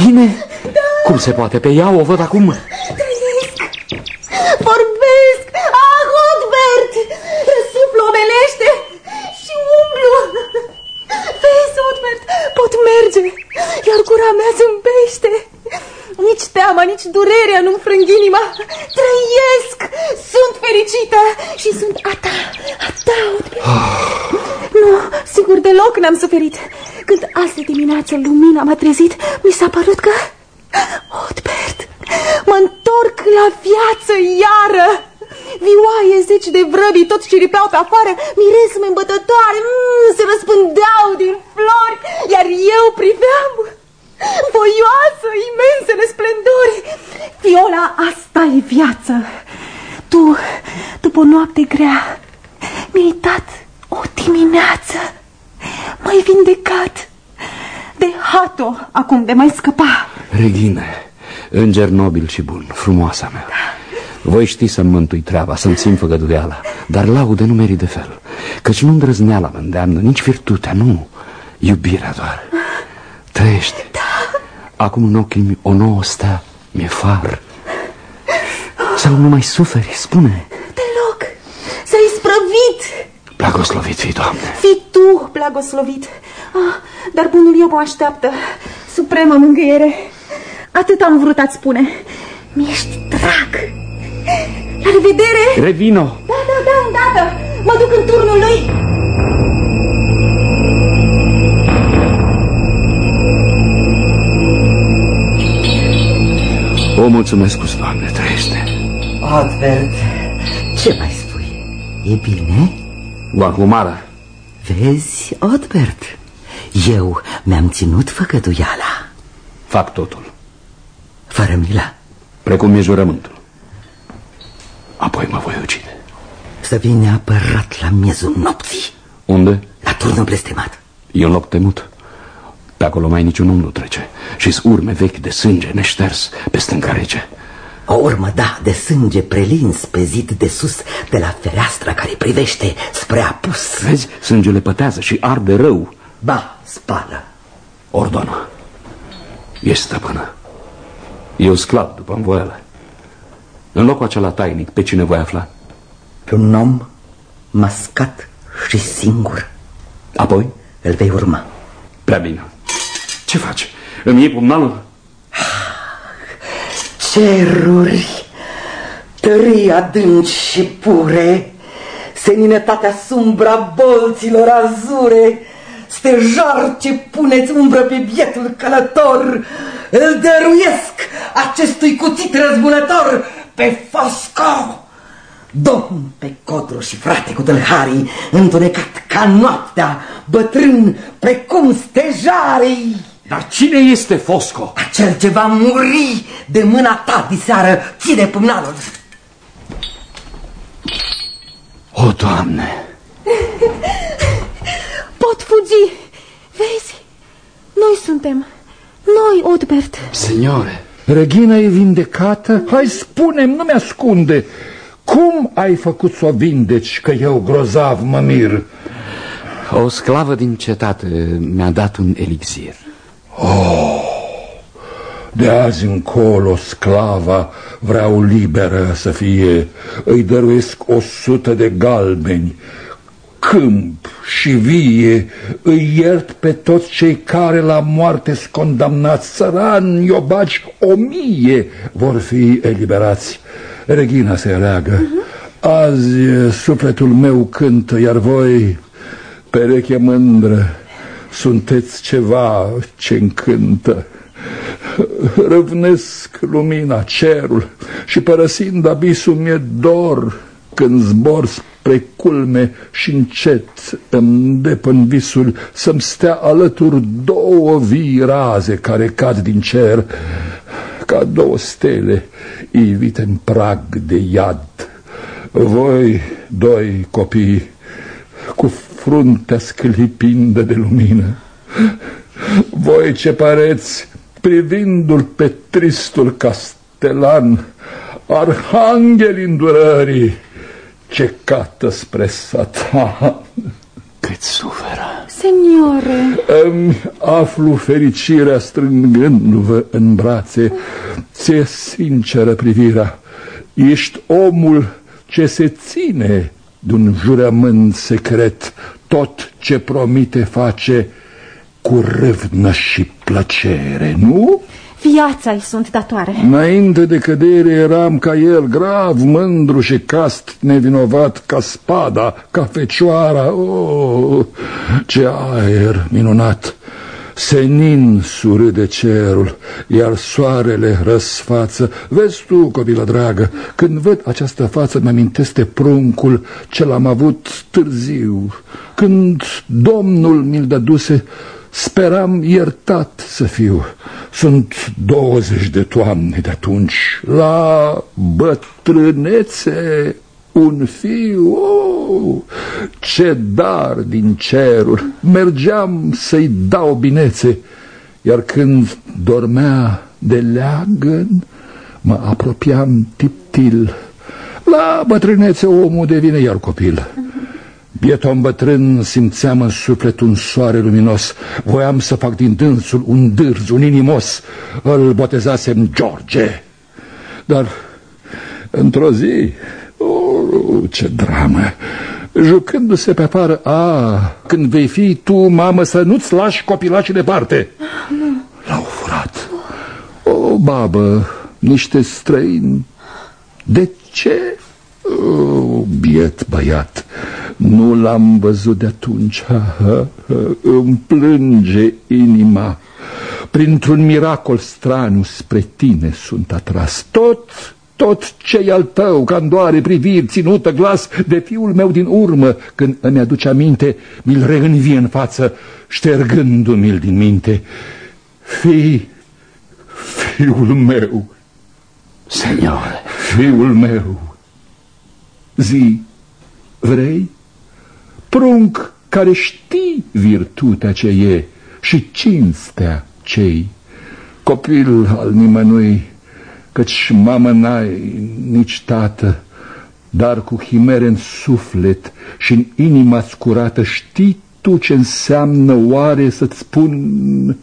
Bine? Da. Cum se poate? Pe ea o văd acum. Trăiesc, vorbesc. Ah, Odbert, răsuflu omenește și umblu. Vezi, Odbert, pot merge, iar gura mea zâmbește. Nici teama, nici durerea nu-mi frâng inima. Trăiesc, sunt fericită și sunt a ta, Odbert. Nu, sigur deloc n-am suferit. Când azi dimineață lumina m-a trezit, mi s-a părut că... Odbert, mă întorc la viață iară. Vioaie, zeci de vrăbi tot ciripeau pe afară, miresme îmbătătoare se răspândeau din flori, iar eu priveam voioasă imensele splendori. Viola, asta e viață. Tu, după o noapte grea, mi-ai dat o dimineață. M-ai vindecat de Hato, acum de mai scăpa. Regine, înger nobil și bun, frumoasa mea, voi ști să-mi mântui treaba, să-mi țin făgăduiala, dar laude nu meri de fel, căci nu îndrăzneala mă îndeamnă, nici virtutea, nu, iubirea doar. Trăiește. Da. Acum în ochii mi o nouă stea, mi-e far. Sau nu mai suferi, spune. Deloc, s-ai sprăvit. Blagoslovit fii, Doamne. Fii tu blagoslovit. Dar bunul eu mă așteaptă. Supremă mângâiere. Atât am vrut a-ți spune. Mi-ești drag. La revedere. Revino. Da, îndată. Mă duc în turnul lui. O mulțumesc, Doamne, trăiește. Odbert, ce mai spui? E bine? Guacumara. Vezi, Odbert, eu mi-am ținut făgăduiala. Fac totul. Fără milă. Precum e jurământul. Apoi mă voi ucide. Să vii neapărat la miezul nopții. Unde? La turnul blestemat. E un loc temut. Pe acolo mai niciun om nu trece. Și-s urme vechi de sânge neșters pe stânca rece. O urmă, da, de sânge prelins pe zid de sus, de la fereastra care privește spre apus. Vezi, sângele pătează și arde rău. Ba, spală. Ordonă. Ești stăpână. Eu sclav după învoială. În locul acela tainic, pe cine voi afla? Pe un om mascat și singur. Apoi? Îl vei urma. Prea bine. Ce faci? Îmi iei pumnalul? Ceruri, tării adânci și pure, seninătatea sumbra bolților azure, stejar ce puneți umbră pe bietul călător, îl dăruiesc acestui cuțit răzbunător pe Fosco, domn pe codru și frate cu tâlharii, întunecat ca noaptea, bătrân precum stejarii. Dar cine este Fosco? Acel ce va muri de mâna ta diseară. Ține pumnalul. O, Doamne! Pot fugi. Vezi? Noi suntem. Noi, Odbert. Signore. Regina e vindecată? Hai, spune-mi, nu mi-ascunde. Cum ai făcut să o vindeci, că eu grozav mă mir? O sclavă din cetate mi-a dat un elixir. Oh, de azi încolo sclava vreau liberă să fie. Îi dăruiesc 100 de galbeni, câmp și vie. Îi iert pe toți cei care la moarte-s condamnați. Țărani, iobaci, 1000 vor fi eliberați. Regina se aleagă. Azi sufletul meu cântă, iar voi, pereche mândră, sunteți ceva ce încântă. Râvnesc lumina, cerul, și părăsind abisul mi-e dor când zbor spre culme și încet îmi îndepăn visul să-mi stea alături 2 vii raze care cad din cer ca 2 stele ivite în prag de iad. Voi 2 copii cu fruntea sclipindă de lumină, voi ce pareți privindu-l pe tristul castelan, arhangheli îndurării ce cată spre Satan. Cât suferă. Seniore! Îmi aflu fericirea strângându-vă în brațe. Ți-e sinceră privirea. Ești omul ce se ține de-un jurământ secret. Tot ce promite face cu râvnă și plăcere, nu? Viața-i sunt datoare. Înainte de cădere eram ca el, grav, mândru și cast, nevinovat ca spada, ca fecioara. Oh, ce aer minunat! Senin surâde cerul, iar soarele răsfață. Vezi tu, copilă dragă, când văd această față mă amintesc de pruncul ce l-am avut târziu. Când Domnul mi-l dăduse, speram iertat să fiu. Sunt 20 de toamne de atunci. La bătrânețe un fiu, oh, ce dar din ceruri. Mergeam să-i dau binețe, iar când dormea de leagăn, mă apropiam tiptil. La bătrânețe omul devine iar copil. Bietom bătrân simțeam în suflet un soare luminos. Voiam să fac din dânsul un dârz, un inimos. Îl botezasem George. Dar într-o zi, oh, ce dramă, jucându-se pe afară, când vei fi tu, mamă, să nu-ți lași copilașii departe. L-au furat. O, babă, niște străini. De ce? Biet băiat, nu l-am văzut de atunci. Îmi plânge inima. Printr-un miracol straniu spre tine sunt atras. Tot ce-i al tău, candoare, priviri, ținută, glas, de fiul meu din urmă, când îmi aduce aminte, mi-l reînvie în față, ștergându-mi-l din minte. Fiul meu, Seniore, fiul meu. Zi, vrei? Prunc care știi virtutea ce e și cinstea ce-i, copil al nimănui, căci mamă n-ai, nici tată, dar cu chimere în suflet și în inima scurată știi tu ce înseamnă oare să-ți spun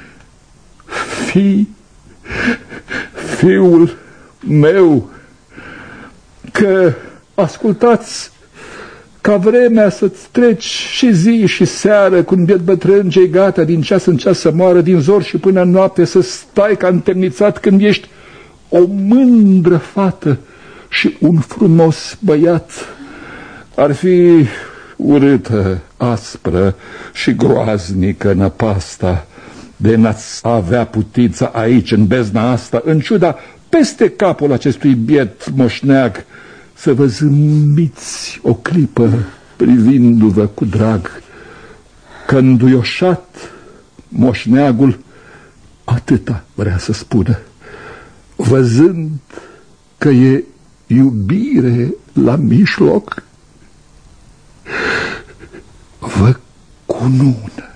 fiul meu, că ascultați ca vremea să-ți treci și zi și seară, când biet bătrân ce-i gata din ceas în ceas să moară, din zor și până în noapte să stai ca întemnițat, când ești o mândră fată și un frumos băiat. Ar fi urâtă, aspră și groaznică năpasta de n-ați avea putința aici, în bezna asta, în ciuda peste capul acestui biet moșneag, să vă zâmbiți o clipă privindu-vă cu drag, că înduioșat moșneagul atâta vrea să spună, văzând că e iubire la mijloc, vă cunună.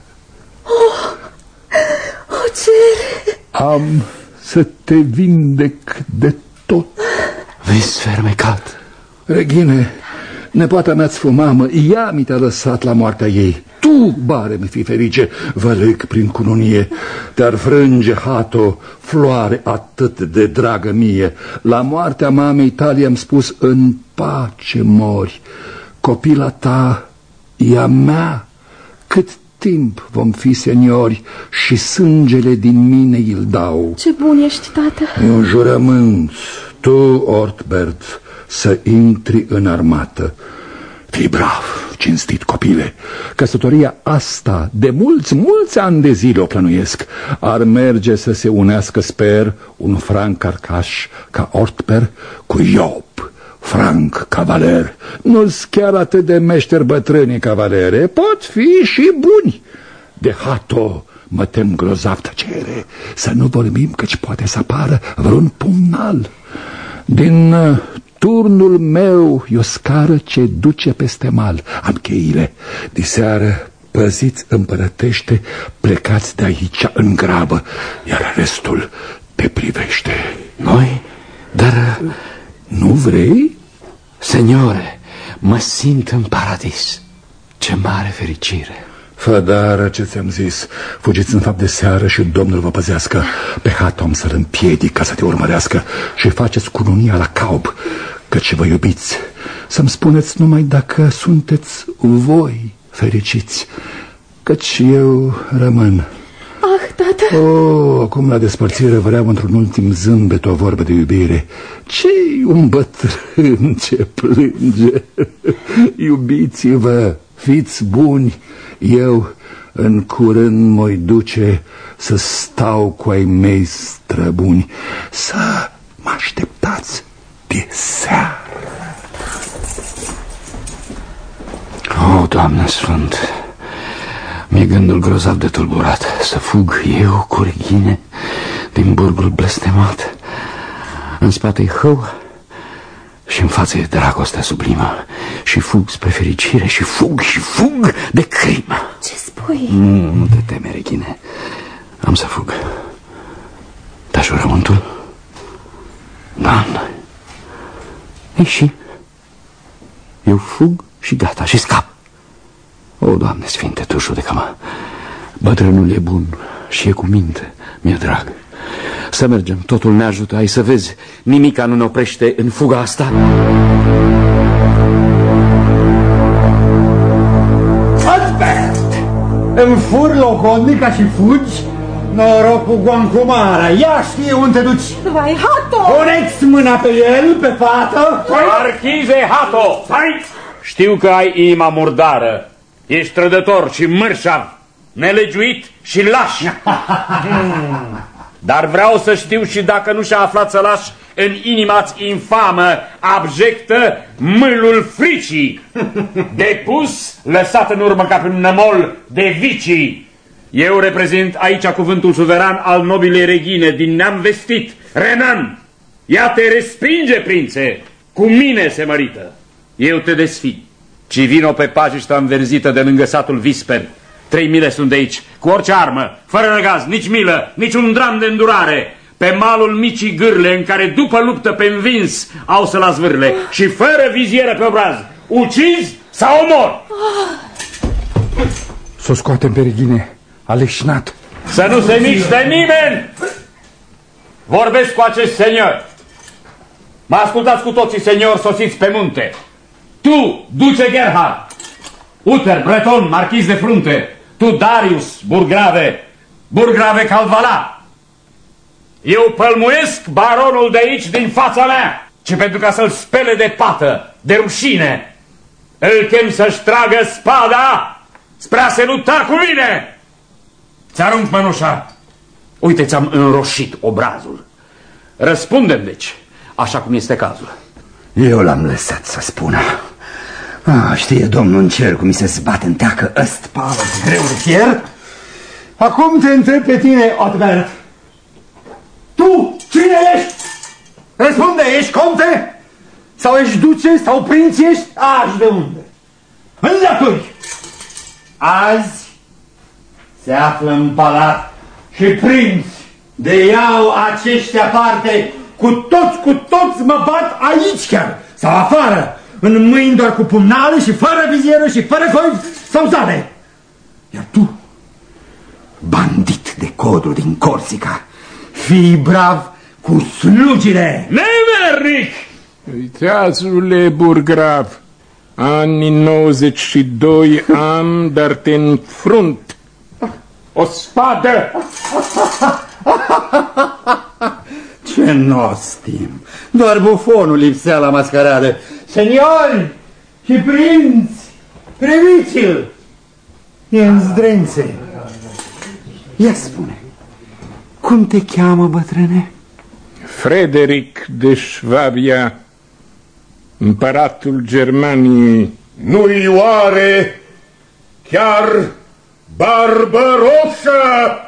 O cer! Am să te vindec de tot. Vis fermecat. Regine, nepoata mea-ți fu mamă, ea mi te-a lăsat la moartea ei. Tu, bare mi fi ferice, vălâc prin cununie, te-ar frânge, Hato, floare atât de dragă mie. La moartea mamei tale am spus, în pace mori, copila ta e a mea, cât timp vom fi seniori și sângele din mine îl dau. Ce bun ești, tată! E un jurământ, tu, Ortbert, să intri în armată. Fii brav, cinstit copile. Căsătoria asta de mulți ani de zile o plănuiesc. Ar merge să se unească, sper, un franc carcaș ca Ortbert cu Iob, franc cavaler. Nu-s chiar atât de meșteri bătrâni cavalere, pot fi și buni. De Hato mă tem grozav, tăcere, să nu vorbim, căci poate să apară vreun pumnal. Din turnul meu e o scară ce duce peste mal. Am cheile. Diseară, păziți împărătește, plecați de aici în grabă, iar restul te privește. Noi? Dar... Nu vrei? Seniore, mă simt în paradis. Ce mare fericire! Fădară, ce ți-am zis, fugiți în fapt de seară și Domnul vă păzească. Pe Hatom să-l împiedic ca să te urmărească și faceți cununia la caub, căci vă iubiți. Să-mi spuneți numai dacă sunteți voi fericiți, căci eu rămân. Ah, tată! Acum la despărțire vreau într-un ultim zâmbet o vorbă de iubire. Ce-i un bătrân ce plânge? Iubiți-vă, fiți buni. Eu în curând mă-i duce să stau cu ai mei străbuni. Să mă așteptați de seară. O, Doamne Sfânt, mi-e gândul grozav de tulburat. Să fug eu cu Regine din burgul blestemat. În spate-i hău și în față e dragostea sublimă. Și fug spre fericire și fug de crimă. Ce spui? Nu te teme, Regine. Am să fug. Da jurământul? Doamne. Ei și? Eu fug și gata, și scap. O, Doamne Sfinte, Tu judecă-mă. Bătrânul e bun și e cu minte, mi-e drag. Să mergem, totul ne ajută, ai să vezi. Nimica nu ne oprește în fuga asta. Îmi fur logodnica și fugi? Noroc cu Goancumara, ia știe unde te duci. Vai, Hato! Puneți mâna pe el, pe fată. Marchize Hato! Hai! Știu că ai inima murdară. Ești trădător și mărșav, nelegiuit și laș. Dar vreau să știu și dacă nu și-a aflat să lași în inima-ți infamă, abjectă, mâlul fricii, depus, lăsat în urmă ca pe un nămol de vicii. Eu reprezint aici cuvântul suveran al nobilei regine din neam vestit, Renan. Ea te respinge, prințe, cu mine se mărită. Eu te desfid, ci vino pe pajișta înverzită de lângă satul Visper. 3 mile sunt de aici, cu orice armă, fără răgaz, nici milă, nici un dram de îndurare, pe malul micii gârle în care după luptă pe învins au să la zvârle și fără vizieră pe obraz. Ucizi sau omor? S-o scoatem pe Regine, aleșnat. Să nu se miște nimeni! Vorbesc cu acest senior. Mă ascultați cu toții, senior, sosiți pe munte. Tu, duce Gerhard, Uther, Breton, marchiz de frunte. Tu, Darius, burgrave Calvala. Eu pălmuiesc baronul de aici din fața mea, ci pentru ca să-l spele de pată, de rușine. Îl chem să-și tragă spada spre a se lupta cu mine. Ți-arunc mănușa. Uite, ți-am înroșit obrazul. Răspundem, deci, așa cum este cazul. Eu l-am lăsat să spună. Știe Domnul în cer cum mi se zbate în teacă ăst palăț greu de fier. Acum te întreb pe tine, Otbert. Tu, cine ești? Răspunde, ești conte? Sau ești duce, sau prinț ești? Aș de unde? Înlături! Azi se află în palat și prinț de iau aceștia parte. Cu toți mă bat aici chiar, sau afară, în mâini doar cu pumnale și fără vizieră și fără coi sau zale. Iar tu, bandit de codru din Corsica, fii brav cu slugile. Nemernic! Uiteazule, burgrav, anii 92 am, dar te înfrunt. O spadă! Ce nostim! Doar bufonul lipsea la mascaradă. Seniori și prinți, priviți-l! E în zdrențe. Ia spune, cum te cheamă, bătrâne? Frederic de Șvabia, împăratul Germaniei. Nu-i oare chiar Barbarossa?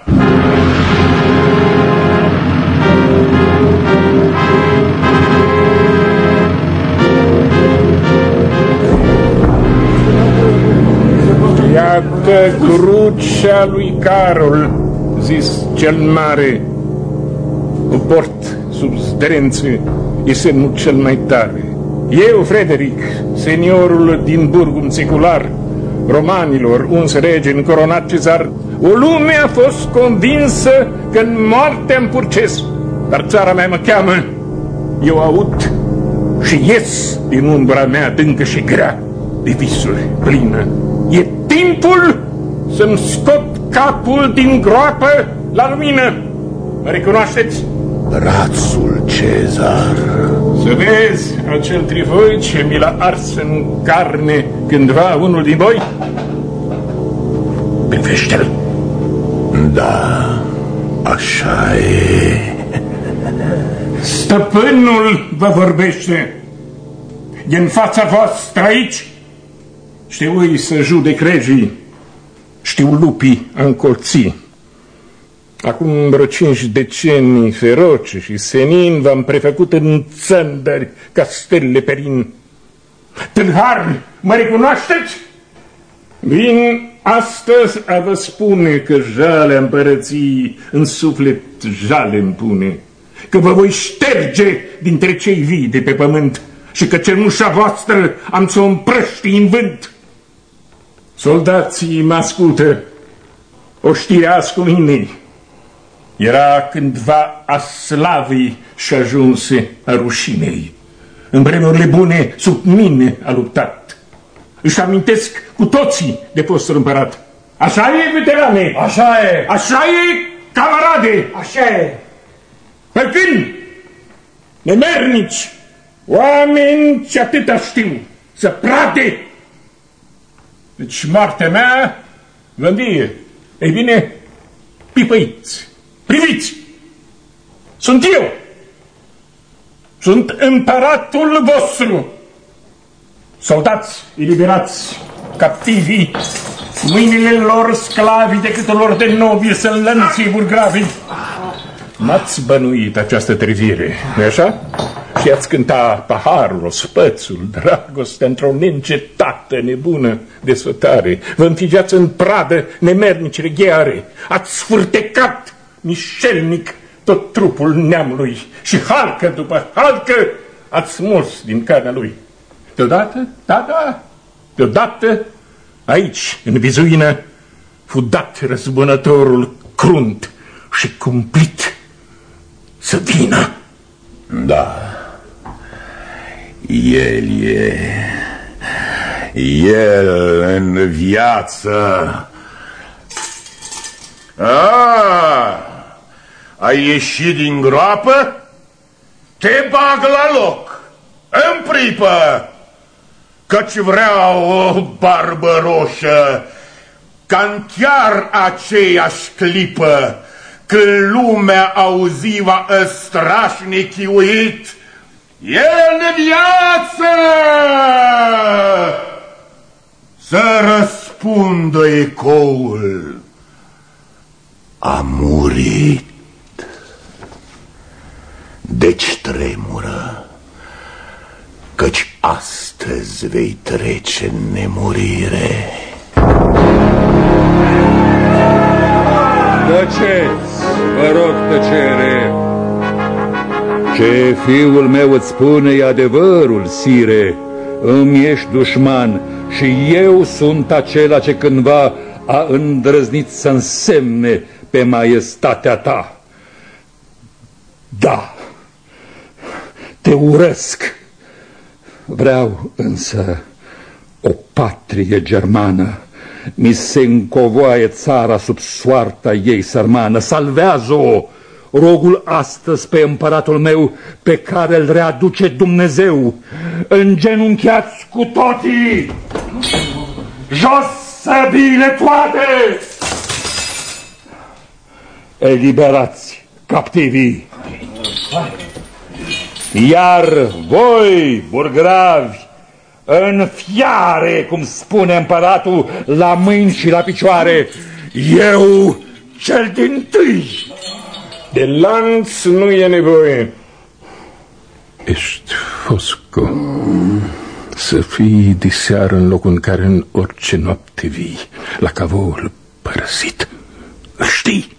Iată crucea lui Carol, zis cel mare. O port sub zdrențe, e semnul cel mai tare. Eu, Frederic, seniorul din Burgul secular, romanilor, uns rege încoronat cezar, o lume a fost convinsă că în moarte am purces, dar țara mea mă cheamă, eu aud și ies din umbra mea adâncă și grea de visuri plină. E timpul să-mi scot capul din groapă la lumină. Mă recunoașteți? Brațul Cezar. Să vezi acel trivoi ce mi l-a ars în carne cândva unul din voi? Privește-l. Da, așa e. Stăpânul vă vorbește. E în fața voastră aici. Știu să judec regii, știu lupii a încolți. Acum vreo 5 decenii feroce și senin v-am prefăcut în țândări ca stelele perin. Tâlhari, mă recunoașteți? Vin astăzi a vă spune că jalea împărății în suflet jale îmi pune, că vă voi șterge dintre cei vii de pe pământ și că cenușa voastră am să o împrăști în vânt. Soldații mă ascultă, o știre azi cu mine. Era cândva a slavei și ajunse a rușinei. În vremurile bune sub mine a luptat. Își amintesc cu toții de fostul împărat. Așa e, veterane? Așa e! Așa e, camarade? Așa e! Pe când? Nemernici, oameni ce atâta știu, să prade. Deci moartea mea vă învie. Ei bine, pipăiți, priviți! Sunt eu! Sunt împăratul vostru! Soldați eliberați, captivii, mâinile lor sclavi decât lor de nobili să înlănții burgravi. M-ați bănuit această trezire, nu-i așa? Și ați cânta paharul, ospățul, dragostea într-o neîncetată nebună desfătare. Vă înfigeați în pradă nemernici regheare. Ați sfârtecat mișelnic tot trupul neamului și halcă după halcă ați smuls din carnea lui. Deodată, da, deodată, aici, în vizuină, fu dat răzbunătorul crunt și cumplit să vină. Da, el în viață. Ai ieșit din groapă? Te bag la loc, în pripă, căci vreau o barbă roșă, ca-n chiar aceeași clipă, când lumea auziva strașnic chiuit, el în viață să răspundă ecoul. A murit. Deci tremură, căci astăzi vei trece în nemurire. Tăceți, vă rog, tăcere. Ce fiul meu îți spune e adevărul, sire. Îmi ești dușman și eu sunt acela ce cândva a îndrăznit să însemne pe maiestatea ta. Da, te urăsc. Vreau însă o patrie germană. Mi se încovoaie țara sub soarta ei sărmană. Salvează-o, rogul astăzi pe împăratul meu, pe care îl readuce Dumnezeu. Îngenunchiați cu toții, jos săbiile toate! Eliberați captivii! Iar voi, burgravi, în fiare, cum spune împăratul, la mâini și la picioare, eu cel dintâi. De lanț nu e nevoie. Ești Fosco. Să fii diseară în locul în care în orice noapte vii, la cavoul părăsit. Știi?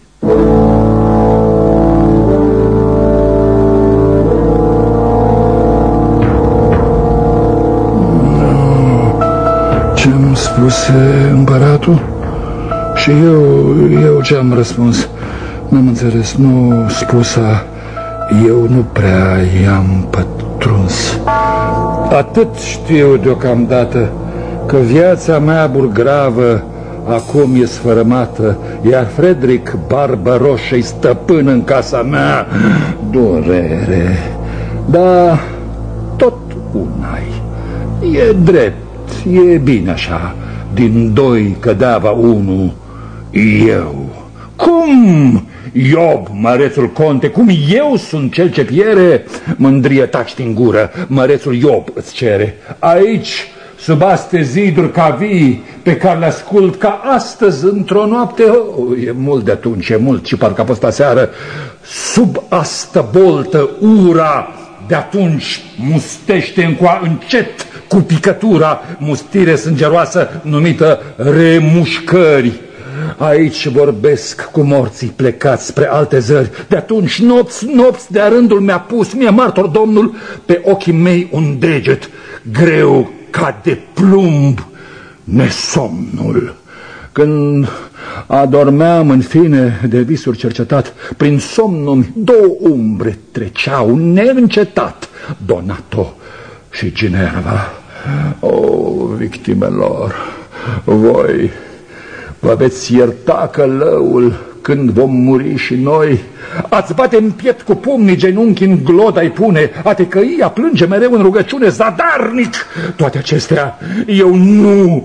Ce-mi spune spuse împăratul. Și eu ce-am răspuns? N-am înțeles, nu spusa. Eu nu prea i-am pătruns. Atât știu deocamdată, că viața mea burgravă acum e sfărâmată, iar Frederic Barbaroș-i stăpân în casa mea. Durere, dar tot una-i. E drept, e bine așa. Din doi cădeava unul, eu. Cum? Iob, mărețul conte, cum eu sunt cel ce piere? Mândrie, taci din gură, mărețul Iob îți cere. Aici, sub aste ziduri ca vii, pe care le ascult ca astăzi într-o noapte, e mult de atunci, e mult, și parcă a fost aseară, sub astă boltă ura de atunci mustește încoa încet cu picătura, mustire sângeroasă numită remușcări. Aici vorbesc cu morții plecați spre alte zări. De atunci nopți de-a rândul mi-a pus, mie martor Domnul, pe ochii mei un deget greu ca de plumb, nesomnul. Când adormeam în fine de visuri cercetat, prin somnul două umbre treceau neîncetat, Donato și Ginerva. O, victimelor, voi vă veți ierta călăul când vom muri și noi. Ați bate în piept cu pumnii, genunchi în gloda-i pune, a te căi, a plânge mereu în rugăciune, zadarnic. Toate acestea eu nu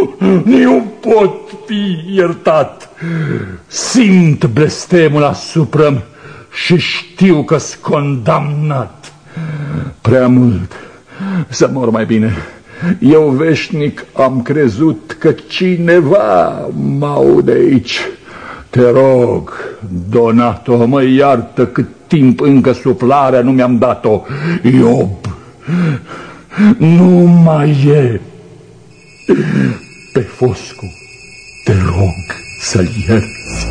pot fi iertat. Simt blestemul asupra-mi și știu că-s condamnat. Prea mult să mor mai bine. Eu veșnic am crezut că cineva mă aude aici. Te rog, Donato, mă iartă cât timp încă suflarea nu mi-am dat-o. Iob, nu mai e. Pe Foscu, te rog să-l ierți.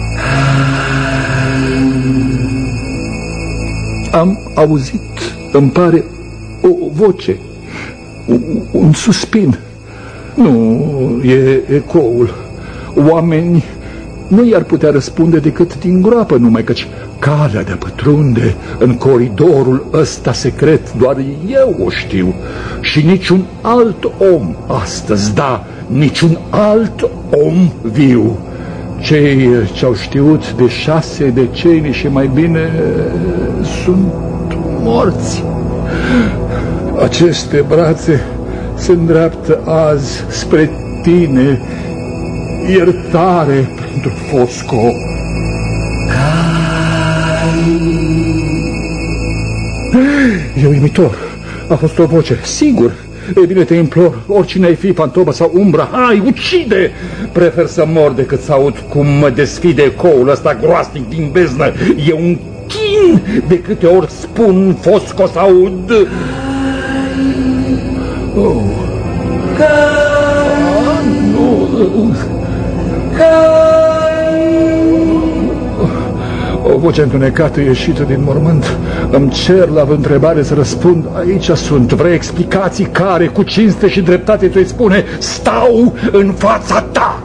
Am auzit, îmi pare, o voce, un suspin. Nu, e ecoul. Oameni nu i-ar putea răspunde decât din groapă numai, căci calea de a pătrunde în coridorul ăsta secret doar eu o știu. Și niciun alt om astăzi, da, niciun alt om viu. Cei ce-au știut de 6 decenii și mai bine sunt morți. Aceste brațe se îndreaptă azi spre tine. Iertare pentru Fosco. E uimitor. A fost o voce, sigur. E bine, te implor, oricine ai fi, fantomă sau umbră, hai, ucide! Prefer să mor decât să aud cum mă desfide ecoul ăsta groasnic din beznă. E un chin de câte ori spun Fosco să aud. Oh. O voce întunecată ieșită din mormânt. Îmi cer la întrebare să răspund. Aici sunt. Vrei explicații care, cu cinste și dreptate, tu îi spune: stau în fața ta.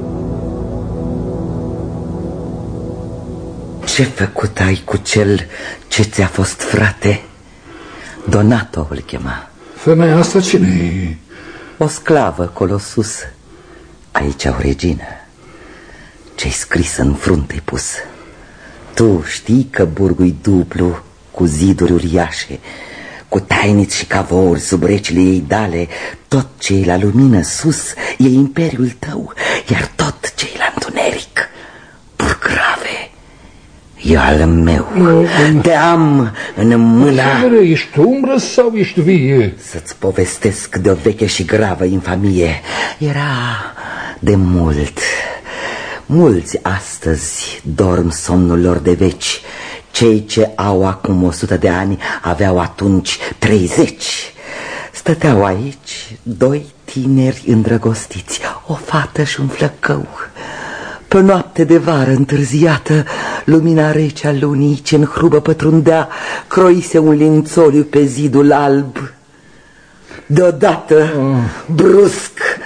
Ce făcut ai cu cel ce ți-a fost frate? Donato îl chema. Femeia asta cine e? O sclavă colo sus. Aici o regină. Ce-i scris în frunte-i pus. Tu știi că burgul-i dublu, cu ziduri uriașe, cu tainiți și cavouri sub recile ei dale. Tot ce e la lumină sus e imperiul tău, iar tot ce e la întuneric, burgrave, e al meu. Te am în mâna. Ești umbră sau ești vie? Să-ți povestesc de o veche și gravă infamie. Era de mult. Mulți astăzi dorm somnul lor de veci. Cei ce au acum 100 de ani aveau atunci 30. Stăteau aici 2 tineri îndrăgostiți, o fată și un flăcău. Pe noapte de vară întârziată, lumina rece a lunii ce în hrubă pătrundea croise un lințoliu pe zidul alb. Deodată, brusc,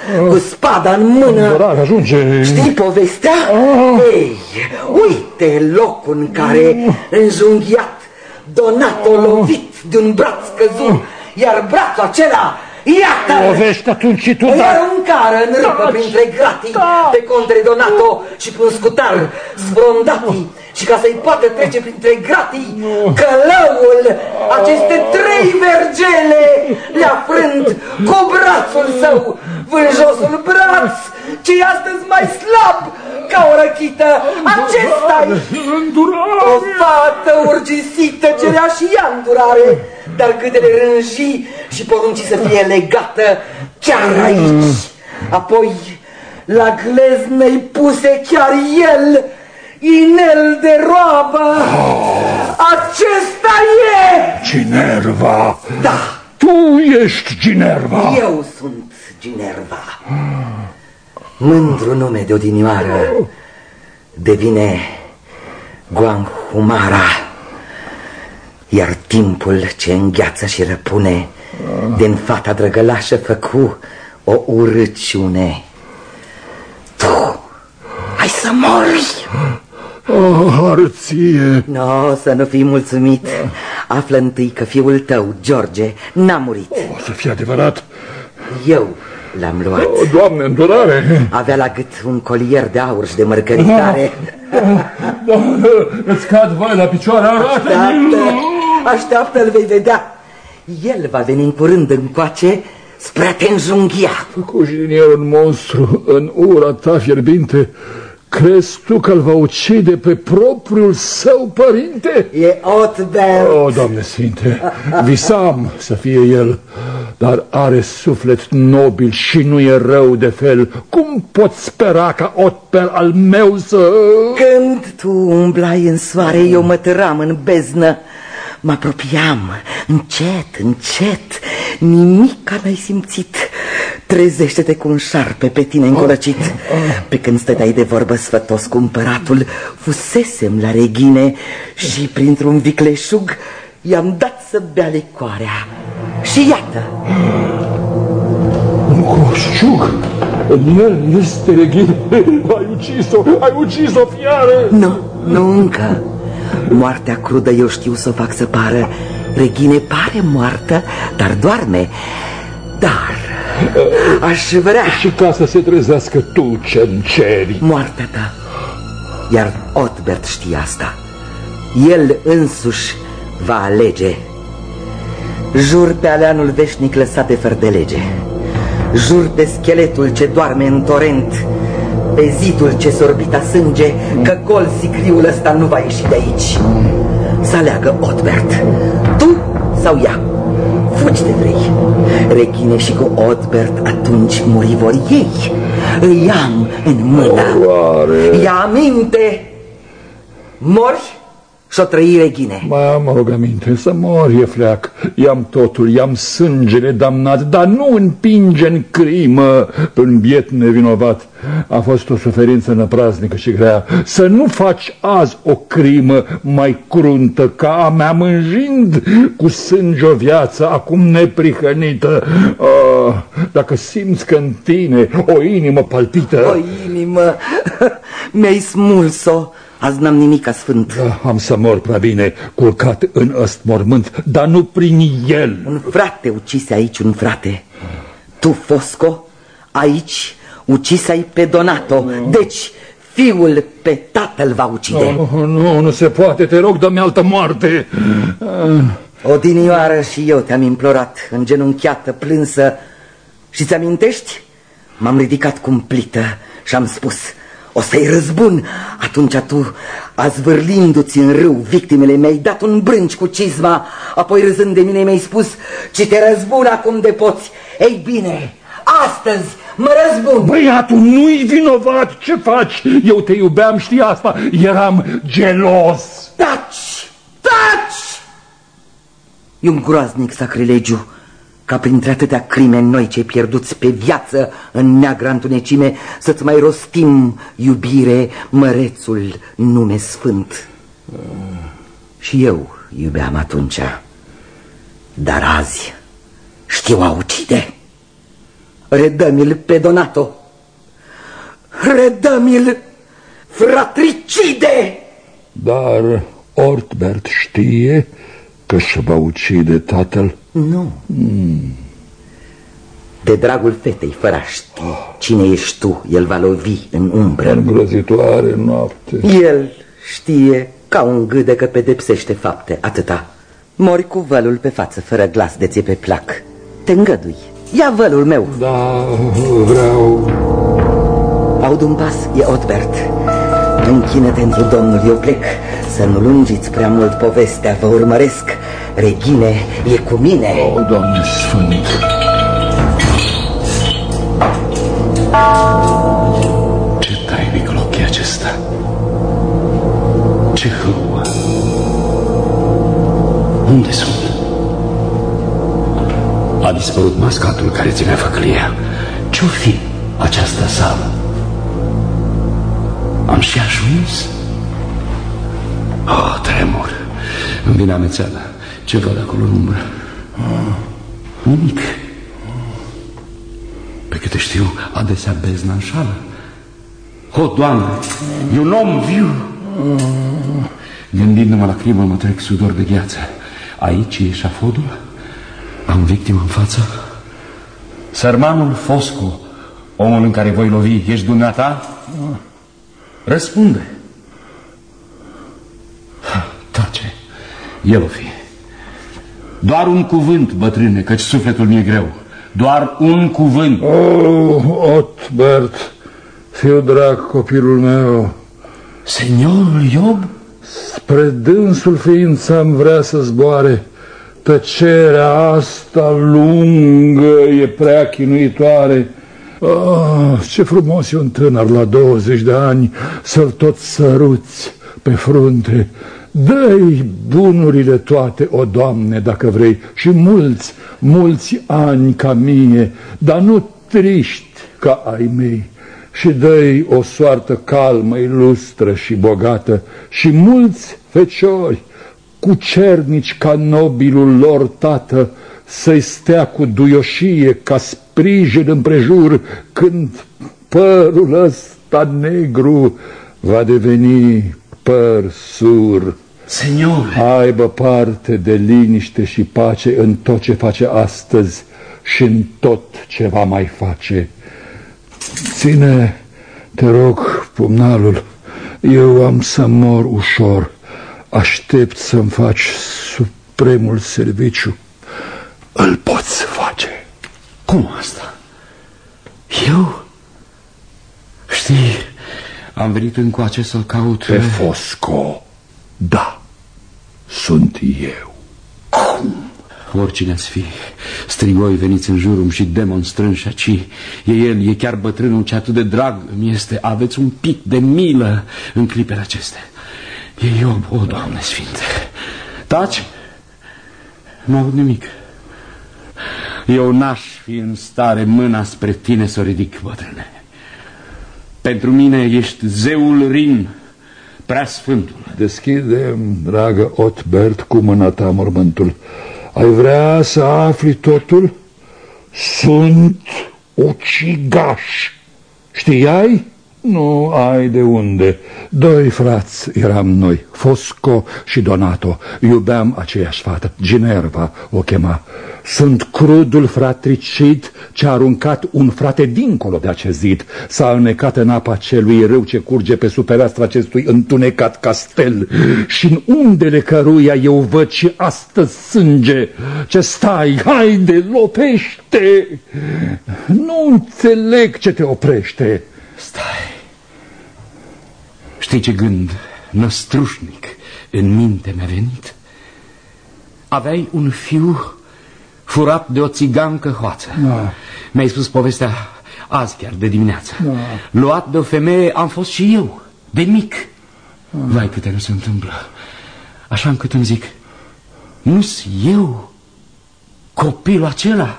cu spada în mână. Dar ajunge. Știi povestea? Ei, uite locul în care, înjunghiat, Donato lovit de un braț căzut, iar brațul acela, iată-l! Lovește atunci și tu, îi aruncară în râpă printre gratii pe Conte Donato și pe un scutar sfrondatii. Și ca să-i poată trece printre gratii, călăul, aceste 3 vergele le-a frânt cu brațul său, vânjosul braț, ce-i astăzi mai slab ca o răchită. Acesta-i o fată urgisită ce le-a și ea îndurare, dar câtele rânji și porunci să fie legată chiar aici. Apoi la gleznă-i puse chiar el inel de roabă. Acesta e Ginerva. Da. Tu ești Ginerva. Eu sunt Ginerva. Mândru nume de odinioară devine Guanhumara, iar timpul ce îngheață și răpune din fata drăgălașă făcu o urăciune. Tu ai să mori. Arție. No, să nu fii mulțumit. Află întâi că fiul tău, George, n-a murit. O să fie adevărat. Eu l-am luat. Doamne, îndurare. Avea la gât un colier de aur și de mărgăritare. Îți cad voi la picioare. Așteaptă-l, vei vedea. El va veni în curând încoace spre a te înjunghia. Făcuși din el un monstru în ura ta fierbinte. Crezi tu că îl va ucide pe propriul său părinte? E Otbert. O, Doamne Sfinte, visam să fie el, dar are suflet nobil și nu e rău de fel. Cum pot spera ca Otbert al meu să... Când tu umblai în soare, eu mă târam în beznă. Mă apropiam, încet, încet, nimic n-ai simțit. Trezește-te cu un șarpe pe tine încolăcit. Pe când stăteai de vorbă sfătos cu împăratul, fusesem la reghine și printr-un vicleșug i-am dat să bea licoarea. Și iată! Un coșciug! În el este reghine! Ai ucis-o! Ai ucis-o, fiară! Nu, nu încă. Moartea crudă eu știu să o fac să pară. Reghine pare moartă, dar doarme. Dar aș vrea... Și ca să se trezească tu ce-mi ceri. Moartea ta. Iar Otbert știe asta. El însuși va alege. Jur pe aleanul veșnic lăsat de fără de lege. Jur pe scheletul ce doarme în torent, pe zidul ce sorbita sânge, că gol sicriul ăsta nu va ieși de aici. Să aleagă Otbert, tu sau ea. Fugi de vrei. Reghine și cu Otbert atunci muri vor ei. Îi am în mână. Ia aminte. Mori și-o trăi Reghine. Mai am rugăminte să mor, e fleac. I-am totul, i-am sângele damnat, dar nu împinge în crimă un biet nevinovat. A fost o suferință năpraznică și grea. Să nu faci azi o crimă mai cruntă ca a mea, mânjind cu sânge o viață acum neprihănită. Dacă simți că în tine o inimă palpită... O inimă? Mi-ai smuls-o. Azi n-am nimic sfânt. Da, am să mor prea bine, culcat în ăst mormânt, dar nu prin el. Un frate ucise aici un frate. Tu, Fosco, aici ucisai pe Donato. Deci fiul pe tatăl va ucide. Nu se poate, te rog, dă-mi altă moarte. Odinioară și eu te-am implorat, îngenunchiată, plânsă. Și ți-amintești? M-am ridicat cumplită și am spus: o să-i răzbun. Atunci tu, azvârlindu-ți în râu victimele, mi-ai dat un brânci cu cizma. Apoi, râzând de mine, mi-ai spus: ci te răzbun acum de poți. Ei bine, astăzi mă răzbun. Băiatul nu-i vinovat, ce faci? Eu te iubeam, știi asta, eram gelos. Taci, taci! E un groaznic sacrilegiu ca printre atâtea crime noi ce pierduți pe viață în neagră întunecime să-ți mai rostim, iubire, mărețul nume sfânt. Și eu iubeam atunci, dar azi știu a ucide. Redă-mi-l pe Donato! Redă-mi-l, fratricide! Dar Ortbert știe că își va ucide tatăl? Nu. De dragul fetei, fără a ști cine ești tu, el va lovi în umbră. Îngrozitoare noapte. El știe ca un gâdă că pedepsește fapte, atâta. Mori cu vălul pe față, fără glas de ție pe plac. Te îngădui. Ia vălul meu. Da, vreau. Aud un pas, e Otbert. Închină-te întru Domnul, eu plec. Să nu lungiți prea mult povestea, vă urmăresc. Regine, e cu mine. O, Doamne Sfânt. Ce tainic loc e acesta? Ce hârmă? Unde sunt? A dispărut mascatul care ținea făclia. Ce-o fi această sală? Am și ajuns? Oh, tremur. Îmi vine amețeală. Ce văd acolo în umbră? Nimic. Pe câte știu, adesea bezna înșală. O, Doamne, e un om viu. Gândindu-mă la crimă, mă trec sudor de gheață. Aici e eșafodul? Am victimă în față? Sărmanul Fosco, omul în care voi lovi, ești dumneata? Răspunde. Tace, el o fi. Doar un cuvânt, bătrâne, căci sufletul mi-e greu. Doar un cuvânt. Oh, Otbert, fiu drag, copilul meu. Seniorul Iob? Spre dânsul ființa-mi vrea să zboare. Tăcerea asta lungă e prea chinuitoare. Oh, ce frumos e un tânăr la 20 de ani să-l tot săruți pe frunte. Dă-i bunurile toate, o Doamne, dacă vrei, și mulți ani ca mie, dar nu triști ca ai mei. Și dă-i o soartă calmă, ilustră și bogată, și mulți feciori, cucernici ca nobilul lor tată, să-i stea cu duioșie ca sprijin împrejur, când părul ăsta negru va deveni păr sur. Senior, aibă parte de liniște și pace în tot ce face astăzi și în tot ce va mai face. Ține, te rog, pumnalul, eu am să mor ușor. Aștept să-mi faci supremul serviciu. Îl poți face. Cum asta? Eu? Știi, am venit încoace să-l caut pe Fosco. Da, sunt eu. Cum? Oricine ați fi, strigoi veniți în jurul și demoni strânși aici. E el, e chiar bătrânul ce atât de drag îmi este. Aveți un pic de milă în clipele acestea. E Iob, o, Doamne Sfinte. Taci? Nu aud nimic. Eu n-aș fi în stare mâna spre tine să o ridic, bătrâne. Pentru mine ești zeul Rin, preasfântul. Deschide-mi, dragă Otbert, cu mâna ta mormântul. Ai vrea să afli totul? Sunt ucigaș. Știai? Nu ai de unde. Doi frați eram noi, Fosco și Donato. Iubeam aceeași fată, Ginerva o chema. Sunt crudul fratricid ce a aruncat un frate dincolo de acest zid. S-a înnecat în apa celui râu ce curge pe supereastra acestui întunecat castel, și în undele căruia eu văd și astăzi sânge. Ce stai, haide, lopește! Nu înțeleg ce te oprește. Stai. Știi ce gând năstrușnic în minte mi-a venit? Aveai un fiu furat de o țigancă hoață. Da. Mi-ai spus povestea azi chiar de dimineață. Da. Luat de o femeie am fost și eu, de mic. Vai, câte nu se întâmplă. Așa încât îmi zic, nu-s eu copilul acela?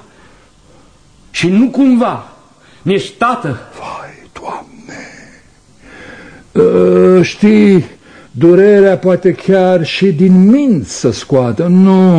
Și nu cumva mi-ești tată? Vai, Doamne! Știi, Durerea poate chiar și din minți să scoată.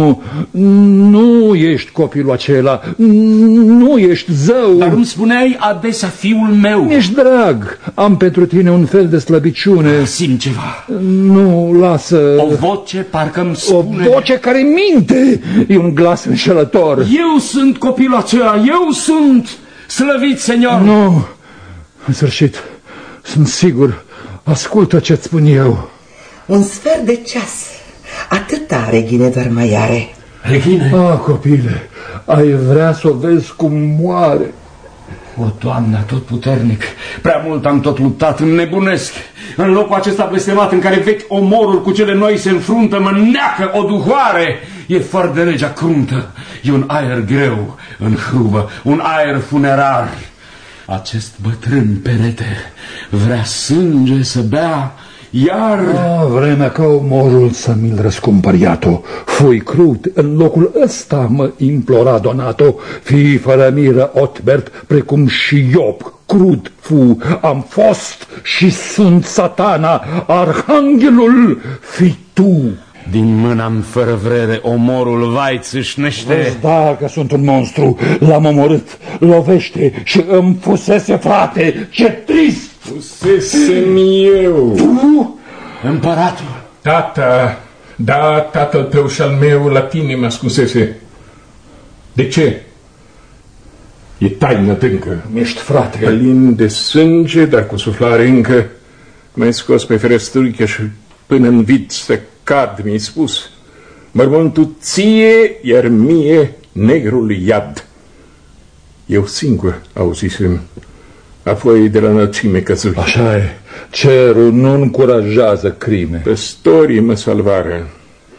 Nu ești copilul acela, nu ești zău. Dar îmi spuneai adesea fiul meu. Ești drag, am pentru tine un fel de slăbiciune. Simt ceva. Nu, lasă. O voce parcă-mi spune... O voce care minte, e un glas înșelător. Eu sunt copilul acela, eu sunt, slăvit, senior. Nu, în sfârșit, sunt sigur, ascultă ce-ți spun eu. Un sfert de ceas, atâta, Regine, doar mai are. Regine? Copile, ai vrea să o vezi cum moare. O, Doamne atotputernic, prea mult am tot luptat, înnebunesc. În locul acesta blestemat în care vechi omoruri cu cele noi se înfruntă, mă neacă o duhoare. E fără de legea cruntă, e un aer greu în hrubă, un aer funerar. Acest bătrân perete vrea sânge să bea, iar... Vremea ca omorul să mi-l răscumpăr, iată. Fui crud, în locul ăsta mă implora Donato. Fii fără miră, Otbert, precum și Iob, crud fu. Am fost și sunt Satana, arhanghelul fii tu. Din mâna-mi fără vrere, omorul vai țâșnește. Da, că sunt un monstru, l-am omorât, lovește și îmi fusese, frate, ce trist! Fusesem eu. Tu? Împăratul. Tata, da, tatăl tău și al meu la tine mă ascunsese. De ce? E taină adâncă. Ești, frate. Plin de sânge, dar cu suflare încă. M-ai scos pe ferestruică și până în vid să cad, mi-ai spus. Mormântul ție, iar mie negrul iad. Eu singur auzisem. Apoi de la înălțime căzui. Așa e. Cerul nu încurajează crime. Păstorii mă salvară.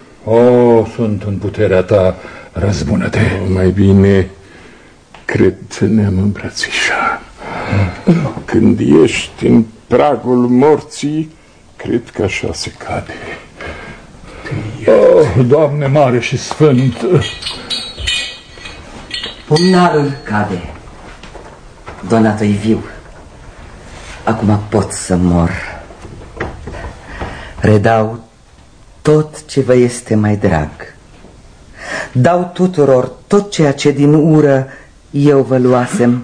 Sunt în puterea ta, răzbună-te. Mai bine cred să ne-am îmbrățișat. Când ești în pragul morții, cred că așa se cade. Doamne mare și sfânt! Pumnalul cade. Donato-i viu. Acum pot să mor. Redau tot ce vă este mai drag. Dau tuturor tot ceea ce din ură eu vă luasem.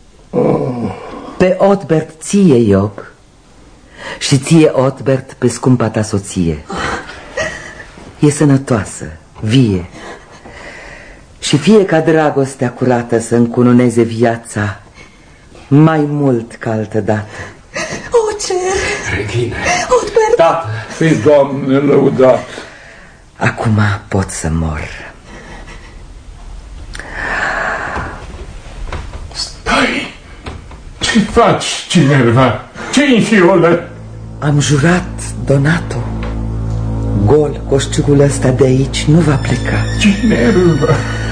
Pe Otbert ție, Iob, și ție, Otbert, pe scumpa ta soție. E sănătoasă, vie, și fie ca dragostea curată să încununeze viața mai mult ca altădată. O, cer! Regine! Otbert! Tată! Fii, Doamne, lăudat! Acum pot să mor. Stai! Ce faci, Cinerva? Ce-i fiolă? Am jurat, Donato. Gol, coșciugul ăsta de aici nu va pleca. Cinerva!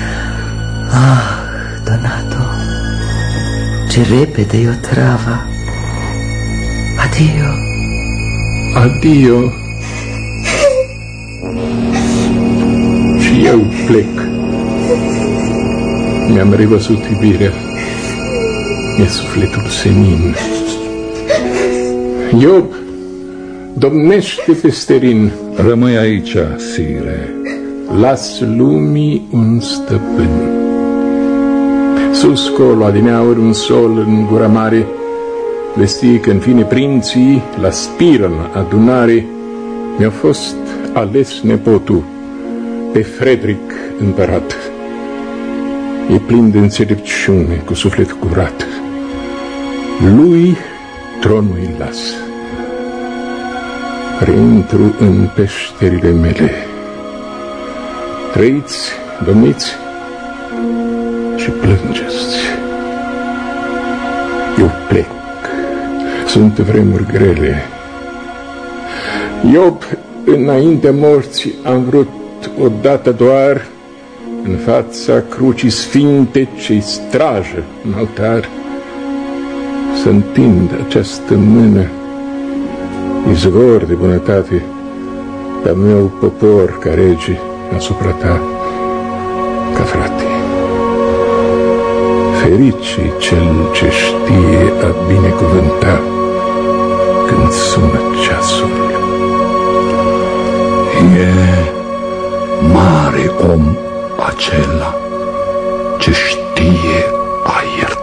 Donato, ce repede e o travă. Adio. Adio. Și eu plec. Mi-am revăzut iubirea. E sufletul senin. Iob, domnește pe sterin. Rămâi aici, sire. Las lumii un stăpân. Sus colo, adineauri, un sol în gura mare, vesti că în fine prinții la Spiron adunare mi-a fost ales nepotul pe Frederic împărat. E plin de înțelepciune, cu suflet curat. Lui tronul îi las. Reintru în peșterile mele. Trăiți, domniți, și plângeți. Eu plec. Sunt vremuri grele. Iob, înaintea morții, am vrut odată doar în fața crucii sfinte ce-i strajă în altar să întind această mână, izvor de bunătate, pe-al meu popor ca rege asupra ta, ca frate. Ferice cel ce știe a binecuvânta când sună ceasul. Doamne, lăudat! Iob, domnește pe sterin. Las lumii un stăpân. Sus colo, adineauri, un sol în gura mare, vesti că în fine prinții la Spiron adunare mi-a fost ales nepotul pe Frederic împărat. E plin de înțelepciune, cu suflet curat. Lui tronul îi las. Reintru în peșterile mele. Trăiți, domniți, și plângeți. Eu plec. Sunt vremuri grele. Iob, înaintea morții, am vrut odată doar în fața crucii sfinte ce-i strajă în altar să întind această mână, izvor de bunătate, pe-al meu popor ca rege asupra ta, ca frate. Ferice cel ce știe a binecuvânta când sună ceasul. acela ce știe a ierta.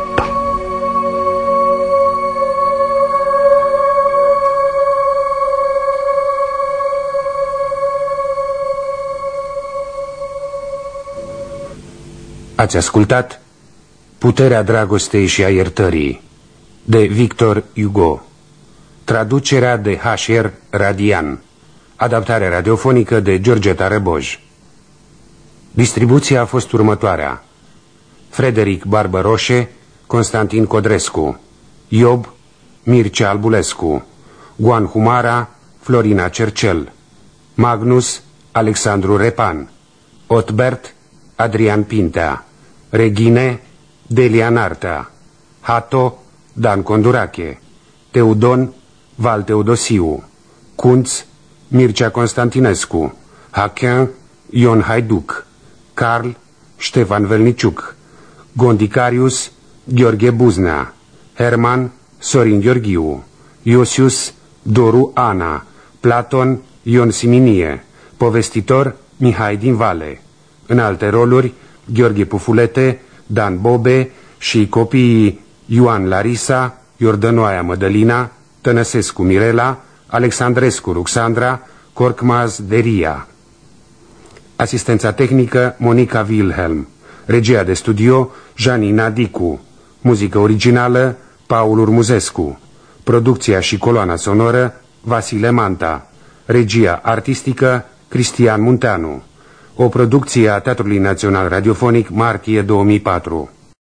Ați ascultat Puterea dragostei și a iertării de Victor Hugo, traducerea de H.R. Radian, adaptare radiofonică de Georgeta Răboj. Distribuția a fost următoarea: Frederic Barbăroșe, Constantin Codrescu, Iob, Mircea Albulescu, Goan Humara, Florina Cercel, Magnus, Alexandru Repan, Otbert, Adrian Pintea, Reghine, Delia Nartea, Hato, Dan Condurache, Teudon, Val Teodosiu, Cunț, Mircea Constantinescu, Hachen, Ion Haiduc, Carl, Ștefan Velniciuc, Gondicarius, Gheorghe Buznea, Herman, Sorin Gheorghiu, Iosius, Doru Ana, Platon, Ion Siminie, povestitor, Mihai din Vale. În alte roluri, Gheorghe Pufulete, Dan Bobe și copiii Ioan Larisa, Iordănoaia Mădălina, Tănăsescu Mirela, Alexandrescu Ruxandra, Corcmaz Deria. Asistența tehnică Monica Wilhelm. Regia de studio Janina Dicu. Muzică originală Paul Urmuzescu. Producția și coloana sonoră Vasile Manta. Regia artistică Cristian Munteanu. O producție a Teatrului Național Radiofonic, martie 2004.